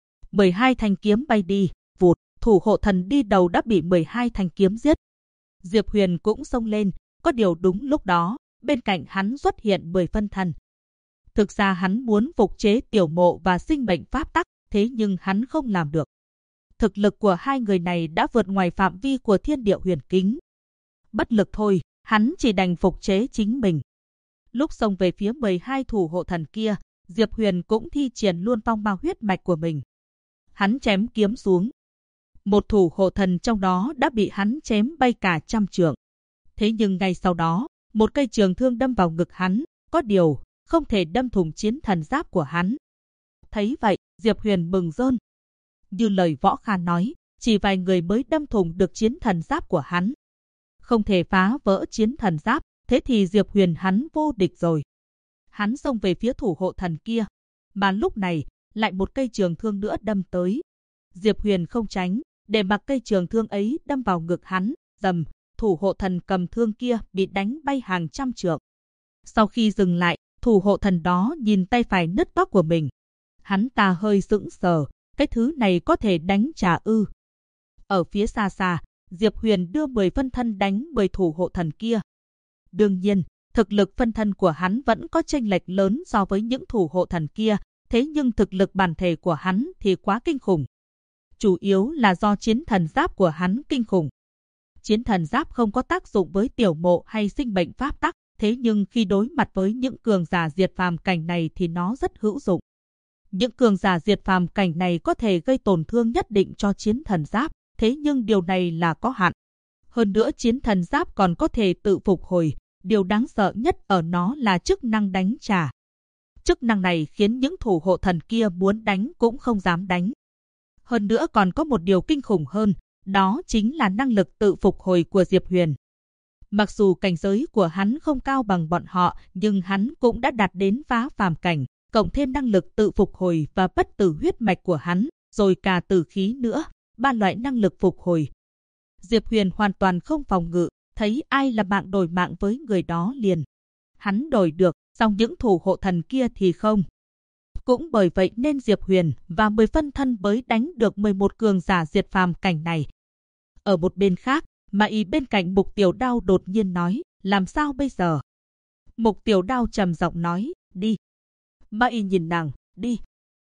12 thanh kiếm bay đi, vụt, thủ hộ thần đi đầu đã bị 12 thanh kiếm giết. Diệp Huyền cũng xông lên, có điều đúng lúc đó, bên cạnh hắn xuất hiện 10 phân thân. Thực ra hắn muốn phục chế Tiểu Mộ và sinh mệnh pháp tắc, thế nhưng hắn không làm được. Thực lực của hai người này đã vượt ngoài phạm vi của thiên địa huyền kính. Bất lực thôi, hắn chỉ đành phục chế chính mình. Lúc xông về phía 12 thủ hộ thần kia, Diệp Huyền cũng thi triển luôn phong ma huyết mạch của mình. Hắn chém kiếm xuống. Một thủ hộ thần trong đó đã bị hắn chém bay cả trăm trượng. Thế nhưng ngay sau đó, một cây trường thương đâm vào ngực hắn, có điều không thể đâm thủng chiến thần giáp của hắn. Thấy vậy, Diệp Huyền mừng rơn. Như lời Võ Khan nói, chỉ vài người mới đâm thủng được chiến thần giáp của hắn. Không thể phá vỡ chiến thần giáp, thế thì Diệp Huyền hắn vô địch rồi. Hắn xông về phía thủ hộ thần kia, mà lúc này lại một cây trường thương nữa đâm tới. Diệp Huyền không tránh, để mặc cây trường thương ấy đâm vào ngực hắn, rầm, thủ hộ thần cầm thương kia bị đánh bay hàng trăm trượng. Sau khi dừng lại, thủ hộ thần đó nhìn tay phải nứt toác của mình. Hắn ta hơi sững sờ, cái thứ này có thể đánh trả ư? Ở phía xa xa, Diệp Huyền đưa 10 phân thân đánh 10 thủ hộ thần kia. Đương nhiên, thực lực phân thân của hắn vẫn có chênh lệch lớn so với những thủ hộ thần kia, thế nhưng thực lực bản thể của hắn thì quá kinh khủng. Chủ yếu là do chiến thần giáp của hắn kinh khủng. Chiến thần giáp không có tác dụng với Tiểu Mộ hay sinh mệnh pháp tắc, thế nhưng khi đối mặt với những cường giả diệt phàm cảnh này thì nó rất hữu dụng. Những cường giả diệt phàm cảnh này có thể gây tổn thương nhất định cho chiến thần giáp, thế nhưng điều này là có hạn. Hơn nữa chiến thần giáp còn có thể tự phục hồi, điều đáng sợ nhất ở nó là chức năng đánh trả. Chức năng này khiến những thủ hộ thần kia muốn đánh cũng không dám đánh. Hơn nữa còn có một điều kinh khủng hơn, đó chính là năng lực tự phục hồi của Diệp Huyền. Mặc dù cảnh giới của hắn không cao bằng bọn họ, nhưng hắn cũng đã đạt đến phá phàm cảnh, cộng thêm năng lực tự phục hồi và bất tử huyết mạch của hắn, rồi cả tử khí nữa, 3 loại năng lực phục hồi. Diệp Huyền hoàn toàn không phòng ngự, thấy ai là mạng đổi mạng với người đó liền. Hắn đổi được, song những thủ hộ thần kia thì không. Cũng bởi vậy nên Diệp Huyền và 10 phân thân mới đánh được 11 cường giả diệt phàm cảnh này. Ở một bên khác, Ma Y bên cạnh Mục Tiểu Đao đột nhiên nói, làm sao bây giờ? Mục Tiểu Đao trầm giọng nói, đi. Ma Y nhìn nàng, đi.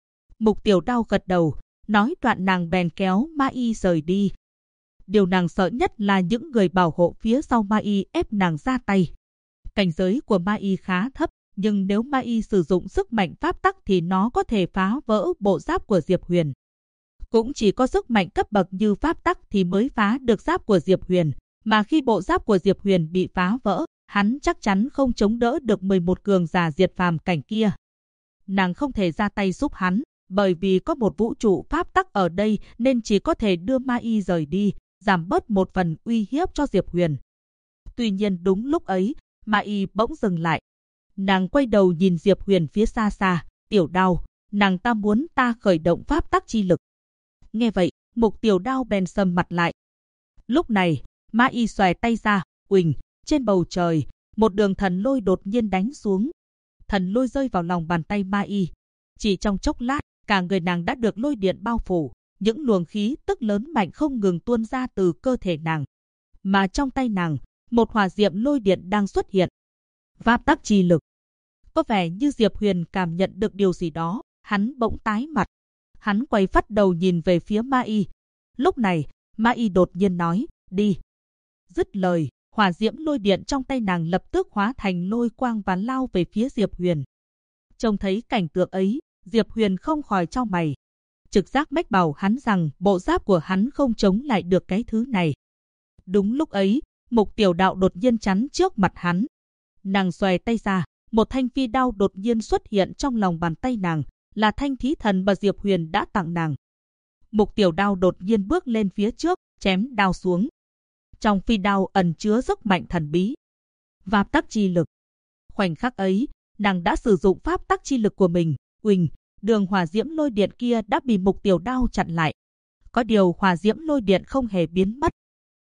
Mục Tiểu Đao gật đầu, nói đoạn nàng bèn kéo Ma Y rời đi. Điều nàng sợ nhất là những người bảo hộ phía sau Ma Y ép nàng ra tay. Cảnh giới của Ma Y khá thấp, nhưng nếu Ma Y sử dụng sức mạnh pháp tắc thì nó có thể phá vỡ bộ giáp của Diệp Huyền. Cũng chỉ có sức mạnh cấp bậc như pháp tắc thì mới phá được giáp của Diệp Huyền, mà khi bộ giáp của Diệp Huyền bị phá vỡ, hắn chắc chắn không chống đỡ được 11 cường giả diệt phàm cảnh kia. Nàng không thể ra tay giúp hắn, bởi vì có một vũ trụ pháp tắc ở đây nên chỉ có thể đưa Ma Y rời đi, giảm bớt một phần uy hiếp cho Diệp Huyền. Tuy nhiên đúng lúc ấy, Ma Y bỗng dừng lại. Nàng quay đầu nhìn Diệp Huyền phía xa xa, Tiểu Đao, nàng ta muốn ta khởi động pháp tắc chi lực. Nghe vậy, Mục Tiểu Đao bèn sầm mặt lại. Lúc này, Ma Y xòe tay ra, uỳnh, trên bầu trời, một đường thần lôi đột nhiên đánh xuống. Thần lôi rơi vào lòng bàn tay Ma Y. Chỉ trong chốc lát, cả người nàng đã được lôi điện bao phủ, những luồng khí tức lớn mạnh không ngừng tuôn ra từ cơ thể nàng. Mà trong tay nàng, một hỏa diệm lôi điện đang xuất hiện. Pháp tắc chi lực. Có vẻ như Diệp Huyền cảm nhận được điều gì đó, hắn bỗng tái mặt. Hắn quay phắt đầu nhìn về phía Ma Y. Lúc này, Ma Y đột nhiên nói, đi. Dứt lời, hỏa diễm lôi điện trong tay nàng lập tức hóa thành lôi quang và lao về phía Diệp Huyền. Trông thấy cảnh tượng ấy, Diệp Huyền không khỏi chau mày. Trực giác mách bảo hắn rằng bộ giáp của hắn không chống lại được cái thứ này. Đúng lúc ấy, Mục Tiểu Đạo đột nhiên chắn trước mặt hắn. Nàng xòe tay ra, một thanh phi đao đột nhiên xuất hiện trong lòng bàn tay nàng, là thanh thí thần mà Diệp Huyền đã tặng nàng. Mục Tiểu Đao đột nhiên bước lên phía trước, chém đao xuống. Trong phi đao ẩn chứa sức mạnh thần bí. Pháp tắc chi lực. Khoảnh khắc ấy, nàng đã sử dụng pháp tắc chi lực của mình, uỳnh, đường hỏa diễm lôi điện kia đã bị Mục Tiểu Đao chặn lại. Có điều hỏa diễm lôi điện không hề biến mất.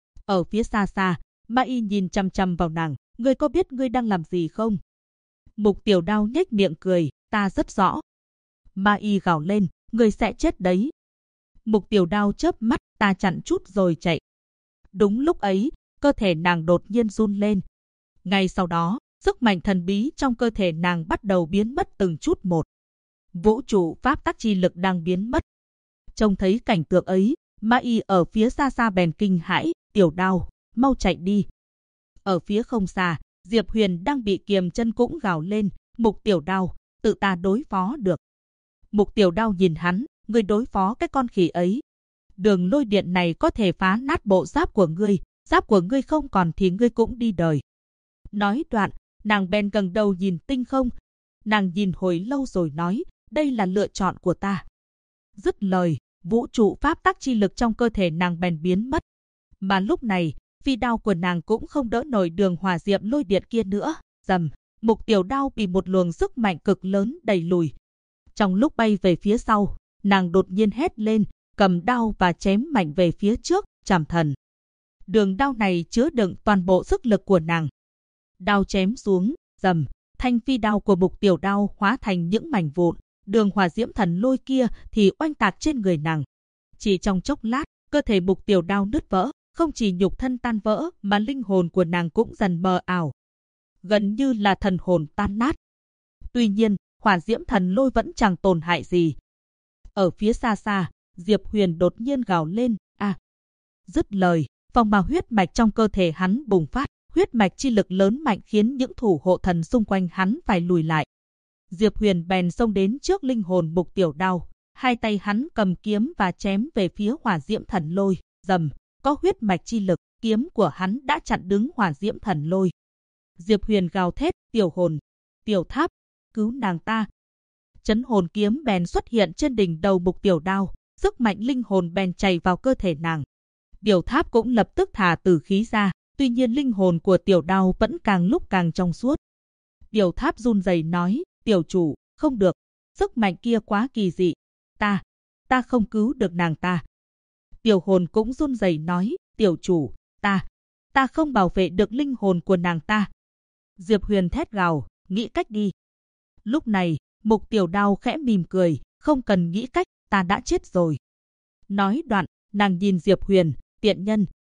Ở phía xa xa, Ma Y nhìn chằm chằm vào nàng, ngươi có biết ngươi đang làm gì không? Mục Tiểu Đao nhếch miệng cười, ta rất rõ. Ma Y gào lên, ngươi sẽ chết đấy. Mục Tiểu Đao chớp mắt, ta chặn chút rồi chạy. Đúng lúc ấy, cơ thể nàng đột nhiên run lên. Ngay sau đó, sức mạnh thần bí trong cơ thể nàng bắt đầu biến mất từng chút một. Vũ trụ pháp tắc chi lực đang biến mất. Trông thấy cảnh tượng ấy, Ma Y ở phía xa xa bèn kinh hãi, Tiểu Đao, mau chạy đi. Ở phía không xa, Diệp Huyền đang bị kiềm chân cũng gào lên, Mục Tiểu Đao, tự ta đối phó được. Mục Tiểu Đao nhìn hắn, ngươi đối phó cái con khỉ ấy. Đường lôi điện này có thể phá nát bộ giáp của ngươi không còn thì ngươi cũng đi đời. Nói đoạn, nàng bèn gần đầu nhìn tinh không. Nàng nhìn hồi lâu rồi nói, đây là lựa chọn của ta. Dứt lời, vũ trụ pháp tắc chi lực trong cơ thể nàng bèn biến mất. Mà lúc này, phi đao của nàng cũng không đỡ nổi đường hỏa diệm lôi điện kia nữa. Rầm, Mục Tiểu Đao bị một luồng sức mạnh cực lớn đẩy lùi. Trong lúc bay về phía sau, nàng đột nhiên hét lên, cầm đao và chém mạnh về phía trước, Trảm Thần. Đường đao này chứa đựng toàn bộ sức lực của nàng. Đao chém xuống, rầm, thanh phi đao của Mục Tiểu Đao hóa thành những mảnh vụn, đường hỏa diễm thần lôi kia thì oanh tạc trên người nàng. Chỉ trong chốc lát, cơ thể Mục Tiểu Đao nứt vỡ, không chỉ nhục thân tan vỡ mà linh hồn của nàng cũng dần mờ ảo. Gần như là thần hồn tan nát. Tuy nhiên, hỏa diễm thần lôi vẫn chẳng tổn hại gì. Ở phía xa xa, Diệp Huyền đột nhiên gào lên, a. Dứt lời, phong bào huyết mạch trong cơ thể hắn bùng phát, huyết mạch chi lực lớn mạnh khiến những thủ hộ thần xung quanh hắn phải lùi lại. Diệp Huyền bèn xông đến trước linh hồn Mục Tiểu Đao, hai tay hắn cầm kiếm và chém về phía hỏa diễm thần lôi, rầm, có huyết mạch chi lực, kiếm của hắn đã chặn đứng hỏa diễm thần lôi. Diệp Huyền gào thét, Tiểu Hồn, Tiểu Tháp, cứu nàng ta. Chấn hồn kiếm bèn xuất hiện trên đỉnh đầu Mục Tiểu Đao, sức mạnh linh hồn bèn chảy vào cơ thể nàng. Tiểu Tháp cũng lập tức thả tử khí ra, tuy nhiên linh hồn của Tiểu Đao vẫn càng lúc càng trong suốt. Tiểu Tháp run rẩy nói, tiểu chủ, không được, sức mạnh kia quá kỳ dị, ta không cứu được nàng ta. Tiểu Hồn cũng run rẩy nói, tiểu chủ, ta không bảo vệ được linh hồn của nàng ta. Diệp Huyền thét gào, nghĩ cách đi. Lúc này, Mục Tiểu Đao khẽ mỉm cười, không cần nghĩ cách, ta đã chết rồi. Nói đoạn, nàng nhìn Diệp Huyền, tiện nhân,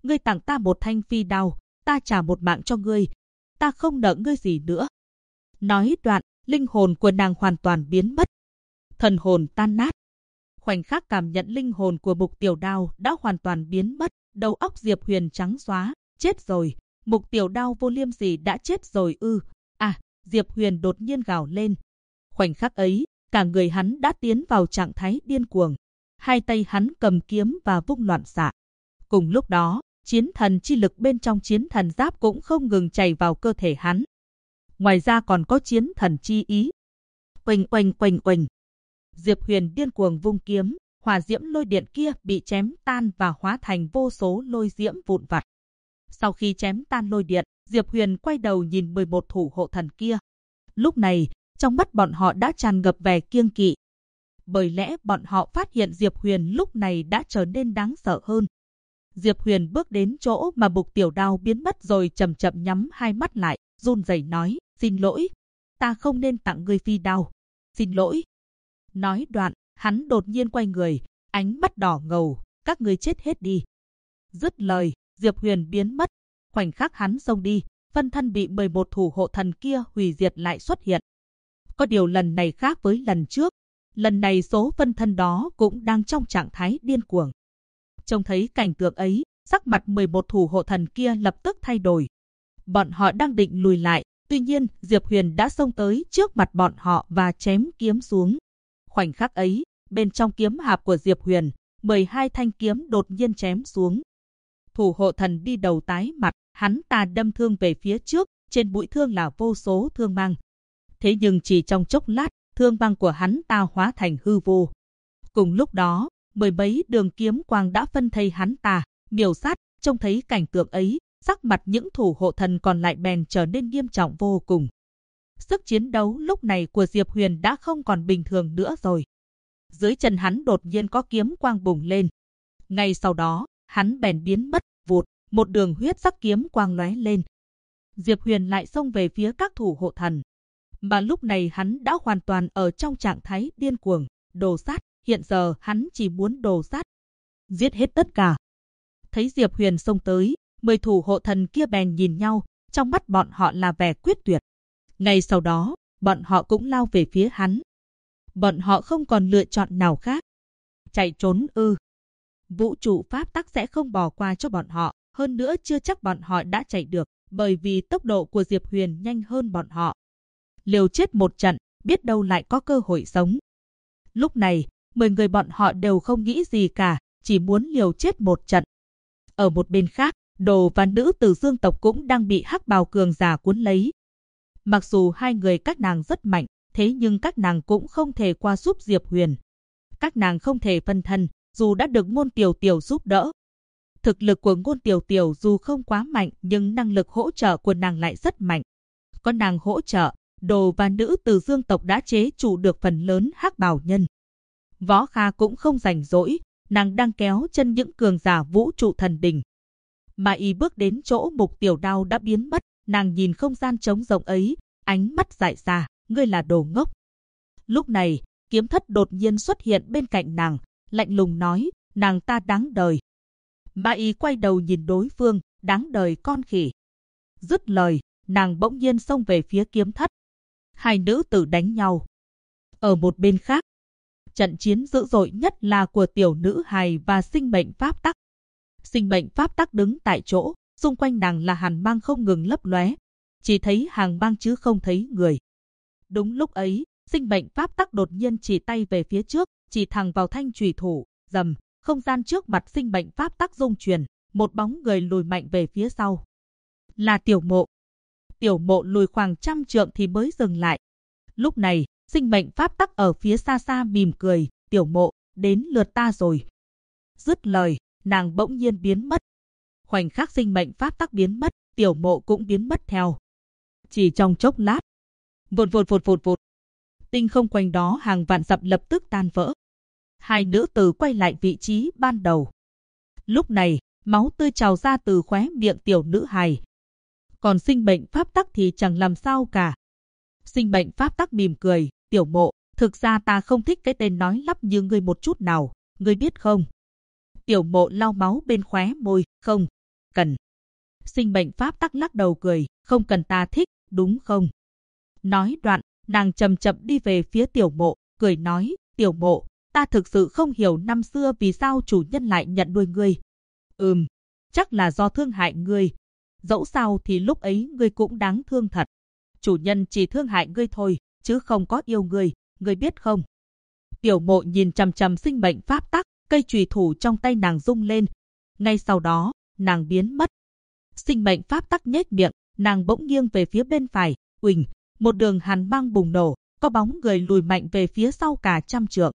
ngươi tặng ta một thanh phi đao, ta trả một mạng cho ngươi, ta không nợ ngươi gì nữa. Nói đoạn, linh hồn của nàng hoàn toàn biến mất. Thần hồn tan nát. Khoảnh khắc cảm nhận linh hồn của Mục Tiểu Đao đã hoàn toàn biến mất, đầu óc Diệp Huyền trắng xóa, chết rồi, Mục Tiểu Đao vô liêm sỉ đã chết rồi ư? À, Diệp Huyền đột nhiên gào lên. Khoảnh khắc ấy, cả người hắn đã tiến vào trạng thái điên cuồng. Hai tay hắn cầm kiếm và vung loạn xạ. Cùng lúc đó, chiến thần chi lực bên trong chiến thần giáp cũng không ngừng chảy vào cơ thể hắn. Ngoài ra còn có chiến thần chi ý. Oanh oanh oanh oanh. Diệp Huyền điên cuồng vung kiếm, hỏa diễm lôi điện kia bị chém tan và hóa thành vô số lôi diễm vụn vặt. Sau khi chém tan lôi điện, Diệp Huyền quay đầu nhìn 11 thủ hộ thần kia. Lúc này, trong mắt bọn họ đã tràn ngập vẻ kiêng kỵ. Bởi lẽ bọn họ phát hiện Diệp Huyền lúc này đã trở nên đáng sợ hơn. Diệp Huyền bước đến chỗ mà Mục Tiểu Đao biến mất rồi chậm chậm nhắm hai mắt lại, run rẩy nói, xin lỗi, ta không nên tặng ngươi phi đao, xin lỗi. Nói đoạn, hắn đột nhiên quay người, ánh mắt đỏ ngầu, các ngươi chết hết đi. Dứt lời, Diệp Huyền biến mất, khoảnh khắc hắn xông đi, phân thân bị 11 thủ hộ thần kia hủy diệt lại xuất hiện. Có điều lần này khác với lần trước, lần này số phân thân đó cũng đang trong trạng thái điên cuồng. Trông thấy cảnh tượng ấy, sắc mặt 11 thủ hộ thần kia lập tức thay đổi. Bọn họ đang định lùi lại, tuy nhiên Diệp Huyền đã xông tới trước mặt bọn họ và chém kiếm xuống. Khoảnh khắc ấy, bên trong kiếm hạp của Diệp Huyền, 12 thanh kiếm đột nhiên chém xuống. Thủ hộ thần đi đầu tái mặt, hắn ta đâm thương về phía trước, trên mũi thương là vô số thương mang. Thế nhưng chỉ trong chốc lát, thương mang của hắn ta hóa thành hư vô. Cùng lúc đó, mười mấy đường kiếm quang đã phân thây hắn ta, miểu sát. Trông thấy cảnh tượng ấy, sắc mặt những thủ hộ thần còn lại bèn trở nên nghiêm trọng vô cùng. Sức chiến đấu lúc này của Diệp Huyền đã không còn bình thường nữa rồi. Dưới chân hắn đột nhiên có kiếm quang bùng lên. Ngay sau đó, hắn bèn biến mất, vụt, một đường huyết sắc kiếm quang lóe lên. Diệp Huyền lại xông về phía các thủ hộ thần. Mà lúc này hắn đã hoàn toàn ở trong trạng thái điên cuồng, đồ sát, hiện giờ hắn chỉ muốn đồ sát. Giết hết tất cả. Thấy Diệp Huyền xông tới, 10 thủ hộ thần kia bèn nhìn nhau, trong mắt bọn họ là vẻ quyết tuyệt. Ngay sau đó, bọn họ cũng lao về phía hắn. Bọn họ không còn lựa chọn nào khác. Chạy trốn ư? Vũ trụ pháp tắc sẽ không bỏ qua cho bọn họ, hơn nữa chưa chắc bọn họ đã chạy được, bởi vì tốc độ của Diệp Huyền nhanh hơn bọn họ. Liều chết một trận, biết đâu lại có cơ hội sống. Lúc này, 10 người bọn họ đều không nghĩ gì cả, chỉ muốn liều chết một trận. Ở một bên khác, Đồ và nữ tử Dương tộc cũng đang bị hắc bào cường giả cuốn lấy. Mặc dù hai người các nàng rất mạnh, thế nhưng các nàng cũng không thể qua giúp Diệp Huyền. Các nàng không thể phân thân, dù đã được Ngôn Tiểu Tiểu giúp đỡ. Thực lực của Ngôn Tiểu Tiểu dù không quá mạnh nhưng năng lực hỗ trợ của nàng lại rất mạnh. Có nàng hỗ trợ, Đồ và nữ tử Dương tộc đã chế trụ được phần lớn hắc bào nhân. Võ Kha cũng không rảnh rỗi, nàng đang kéo chân những cường giả vũ trụ thần đình. Mà y bước đến chỗ Mục Tiểu Đao đã biến mất, nàng nhìn không gian trống rộng ấy, ánh mắt dại ra, ngươi là đồ ngốc. Lúc này, Kiếm Thất đột nhiên xuất hiện bên cạnh nàng, lạnh lùng nói, nàng ta đáng đời. Mà y quay đầu nhìn đối phương, đáng đời con khỉ. Dứt lời, nàng bỗng nhiên xông về phía Kiếm Thất. Hai nữ tử đánh nhau. Ở một bên khác, trận chiến dữ dội nhất là của tiểu nữ hài và sinh mệnh pháp tắc. Sinh mệnh pháp tắc đứng tại chỗ, xung quanh nàng là hàn mang không ngừng lấp lóe, chỉ thấy hàng mang chứ không thấy người. Đúng lúc ấy, sinh mệnh pháp tắc đột nhiên chỉ tay về phía trước, chỉ thẳng vào thanh chùy thủ, rầm, không gian trước mặt sinh mệnh pháp tắc rung chuyển, một bóng người lùi mạnh về phía sau. Là Tiểu Mộ. Tiểu Mộ lùi khoảng 100 trượng thì mới dừng lại. Lúc này, sinh mệnh pháp tắc ở phía xa xa mỉm cười, Tiểu Mộ, đến lượt ta rồi. Dứt lời, nàng bỗng nhiên biến mất. Khoảnh khắc sinh mệnh pháp tắc biến mất, Tiểu Mộ cũng biến mất theo. Chỉ trong chốc lát, vụt vụt vụt vụt vụt, tinh không quanh đó hàng vạn dặm lập tức tan vỡ. Hai nữ tử quay lại vị trí ban đầu. Lúc này, máu tươi trào ra từ khóe miệng tiểu nữ hài. Còn sinh mệnh pháp tắc thì chẳng làm sao cả. Sinh mệnh pháp tắc mỉm cười, Tiểu Mộ, thực ra ta không thích cái tên nói lắp như ngươi một chút nào, ngươi biết không? Tiểu Mộ lau máu bên khóe môi, không, cần. Sinh mệnh pháp tắc lắc đầu cười, không cần ta thích, đúng không? Nói đoạn, nàng chậm chậm đi về phía Tiểu Mộ, cười nói, Tiểu Mộ, ta thực sự không hiểu năm xưa vì sao chủ nhân lại nhận nuôi ngươi. Chắc là do thương hại ngươi. Dẫu sao thì lúc ấy ngươi cũng đáng thương thật. Chủ nhân chỉ thương hại ngươi thôi, chứ không có yêu ngươi biết không? Tiểu Mộ nhìn chằm chằm sinh mệnh pháp tắc, cây chùy thủ trong tay nàng rung lên. Ngay sau đó, nàng biến mất. Sinh mệnh pháp tắc nhếch miệng, nàng bỗng nghiêng về phía bên phải, uỳnh, một đường hàn băng bùng nổ, có bóng người lùi mạnh về phía sau cả trăm trượng.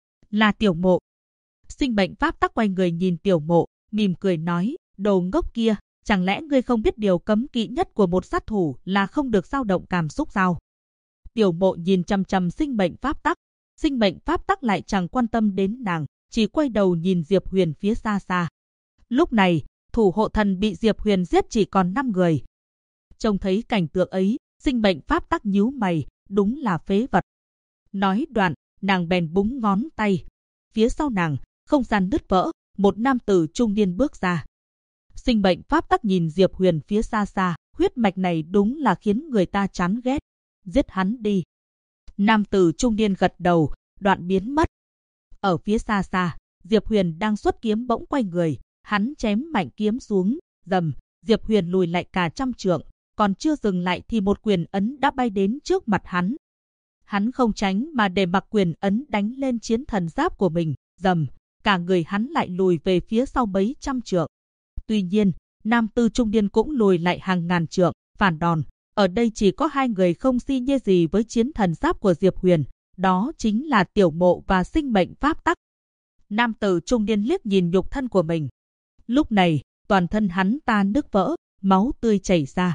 Là Tiểu Mộ. Sinh mệnh pháp tắc quay người nhìn Tiểu Mộ, mỉm cười nói, đồ ngốc kia, chẳng lẽ ngươi không biết điều cấm kỵ nhất của một sát thủ là không được dao động cảm xúc sao? Tiểu Mộ nhìn chằm chằm sinh mệnh pháp tắc, sinh mệnh pháp tắc lại chẳng quan tâm đến nàng, chỉ quay đầu nhìn Diệp Huyền phía xa xa. Lúc này, thủ hộ thần bị Diệp Huyền giết chỉ còn 5 người. Trông thấy cảnh tượng ấy, sinh mệnh pháp tắc nhíu mày, đúng là phế vật. Nói đoạn, nàng bèn búng ngón tay. Phía sau nàng, không gian nứt vỡ, một nam tử trung niên bước ra. Sinh mệnh pháp tắc nhìn Diệp Huyền phía xa xa, huyết mạch này đúng là khiến người ta chán ghét. Giết hắn đi. Nam tử trung niên gật đầu, đoạn biến mất. Ở phía xa xa, Diệp Huyền đang xuất kiếm bỗng quay người, hắn chém mạnh kiếm xuống, rầm, Diệp Huyền lùi lại cả trăm trượng, còn chưa dừng lại thì một quyền ấn đã bay đến trước mặt hắn. Hắn không tránh mà để mặc quyền ấn đánh lên chiến thần giáp của mình, rầm, cả người hắn lại lùi về phía sau mấy trăm trượng. Tuy nhiên, nam tử trung niên cũng lùi lại hàng ngàn trượng, phản đòn. Ở đây chỉ có 2 người không si nhê gì với chiến thần giáp của Diệp Huyền, đó chính là Tiểu Mộ và sinh mệnh pháp tắc. Nam tử trung niên liếc nhìn nhục thân của mình. Lúc này, toàn thân hắn ta nứt vỡ, máu tươi chảy ra.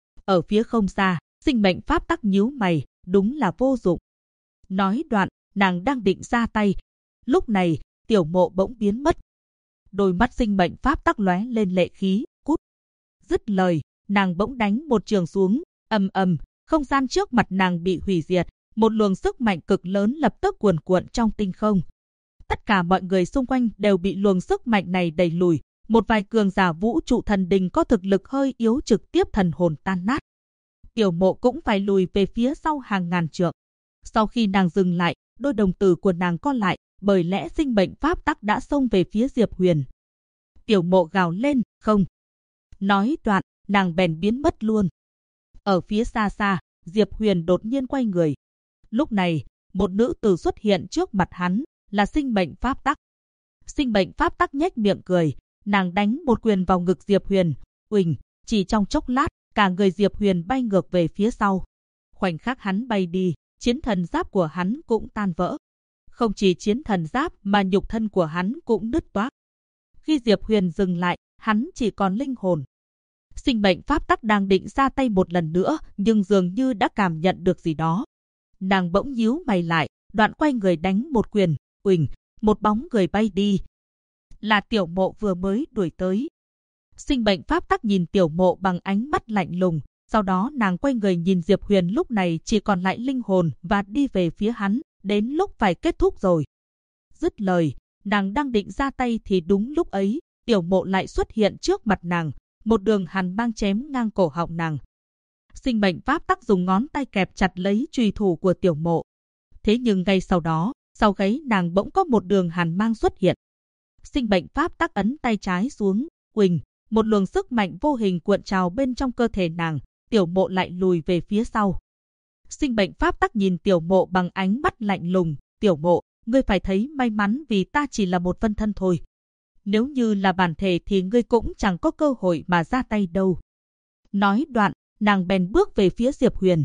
Ở phía không xa, sinh mệnh pháp tắc nhíu mày, đúng là vô dụng. Nói đoạn, nàng đang định ra tay. Lúc này, Tiểu Mộ bỗng biến mất. Đôi mắt sinh mệnh pháp tắc lóe lên lệ khí, cút. Dứt lời, nàng bỗng đánh một trường xuống, ầm ầm, không gian trước mặt nàng bị hủy diệt, một luồng sức mạnh cực lớn lập tức cuồn cuộn trong tinh không. Tất cả mọi người xung quanh đều bị luồng sức mạnh này đẩy lùi, một vài cường giả vũ trụ thần đình có thực lực hơi yếu trực tiếp thần hồn tan nát. Tiểu Mộ cũng phải lùi về phía sau hàng ngàn trượng. Sau khi nàng dừng lại, đôi đồng tử của nàng co lại, bởi lẽ sinh mệnh pháp tắc đã xông về phía Diệp Huyền. Tiểu Mộ gào lên, không. Nói đoạn, nàng bèn biến mất luôn. Ở phía xa xa, Diệp Huyền đột nhiên quay người. Lúc này, một nữ tử xuất hiện trước mặt hắn, là sinh mệnh pháp tắc. Sinh mệnh pháp tắc nhếch miệng cười, nàng đánh một quyền vào ngực Diệp Huyền, uỳnh, chỉ trong chốc lát, cả người Diệp Huyền bay ngược về phía sau. Khoảnh khắc hắn bay đi, chiến thần giáp của hắn cũng tan vỡ. Không chỉ chiến thần giáp mà nhục thân của hắn cũng nứt toác. Khi Diệp Huyền dừng lại, hắn chỉ còn linh hồn. Sinh mệnh pháp tắc đang định ra tay một lần nữa, nhưng dường như đã cảm nhận được gì đó. Nàng bỗng nhíu mày lại, đoạn quay người đánh một quyền, uỳnh, một bóng người bay đi. Là Tiểu Mộ vừa mới đuổi tới. Sinh mệnh pháp tắc nhìn Tiểu Mộ bằng ánh mắt lạnh lùng, sau đó nàng quay người nhìn Diệp Huyền lúc này chỉ còn lại linh hồn và đi về phía hắn, đến lúc phải kết thúc rồi. Dứt lời, nàng đang định ra tay thì đúng lúc ấy, Tiểu Mộ lại xuất hiện trước mặt nàng, một đường hàn băng chém ngang cổ họng nàng. Sinh mệnh pháp tắc dùng ngón tay kẹp chặt lấy chùy thủ của Tiểu Mộ. Thế nhưng ngay sau đó, sau gáy nàng bỗng có một đường hàn mang xuất hiện. Sinh mệnh pháp tắc ấn tay trái xuống, uỳnh, một luồng sức mạnh vô hình cuộn trào bên trong cơ thể nàng, Tiểu Mộ lại lùi về phía sau. Sinh mệnh pháp tắc nhìn Tiểu Mộ bằng ánh mắt lạnh lùng, Tiểu Mộ, ngươi phải thấy may mắn vì ta chỉ là một phân thân thôi. Nếu như là bản thể thì ngươi cũng chẳng có cơ hội mà ra tay đâu. Nói đoạn, nàng bèn bước về phía Diệp Huyền.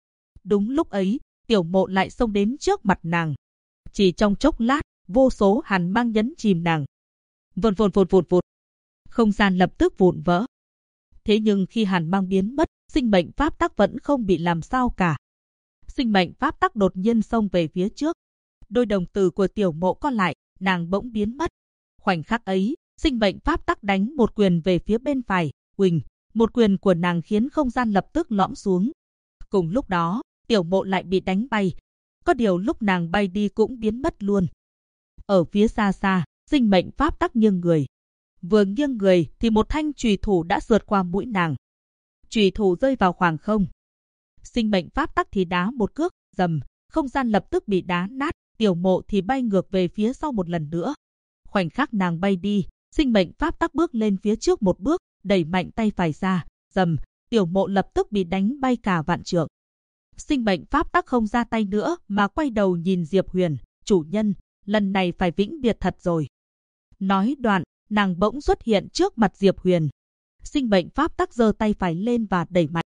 Đúng lúc ấy, Tiểu Mộ lại xông đến trước mặt nàng. Chỉ trong chốc lát, vô số hàn mang nhấn chìm nàng. Vụt vụt vụt vụt vụt. Không gian lập tức vụn vỡ. Thế nhưng khi hàn mang biến mất, sinh mệnh pháp tắc vẫn không bị làm sao cả. Sinh mệnh pháp tắc đột nhiên xông về phía trước. Đôi đồng tử của Tiểu Mộ co lại, nàng bỗng biến mất. Khoảnh khắc ấy, sinh mệnh pháp tắc đánh một quyền về phía bên phải, uỳnh, một quyền của nàng khiến không gian lập tức lõm xuống. Cùng lúc đó, Tiểu Mộ lại bị đánh bay. Có điều lúc nàng bay đi cũng biến mất luôn. Ở phía xa xa, sinh mệnh pháp tắc nghiêng người. vừa nghiêng người thì một thanh chùy thủ đã sượt qua mũi nàng. Chùy thủ rơi vào khoảng không. Sinh mệnh pháp tắc thì đá một cước, rầm, không gian lập tức bị đá nát, Tiểu Mộ thì bay ngược về phía sau một lần nữa. Khoảnh khắc nàng bay đi, sinh mệnh pháp tắc bước lên phía trước một bước, đẩy mạnh tay phải ra, rầm, Tiểu Mộ lập tức bị đánh bay cả vạn trượng. Sinh mệnh pháp tắc không ra tay nữa mà quay đầu nhìn Diệp Huyền, chủ nhân, lần này phải vĩnh biệt thật rồi. Nói đoạn, nàng bỗng xuất hiện trước mặt Diệp Huyền. Sinh mệnh pháp tắc giơ tay phải lên và đẩy mạnh.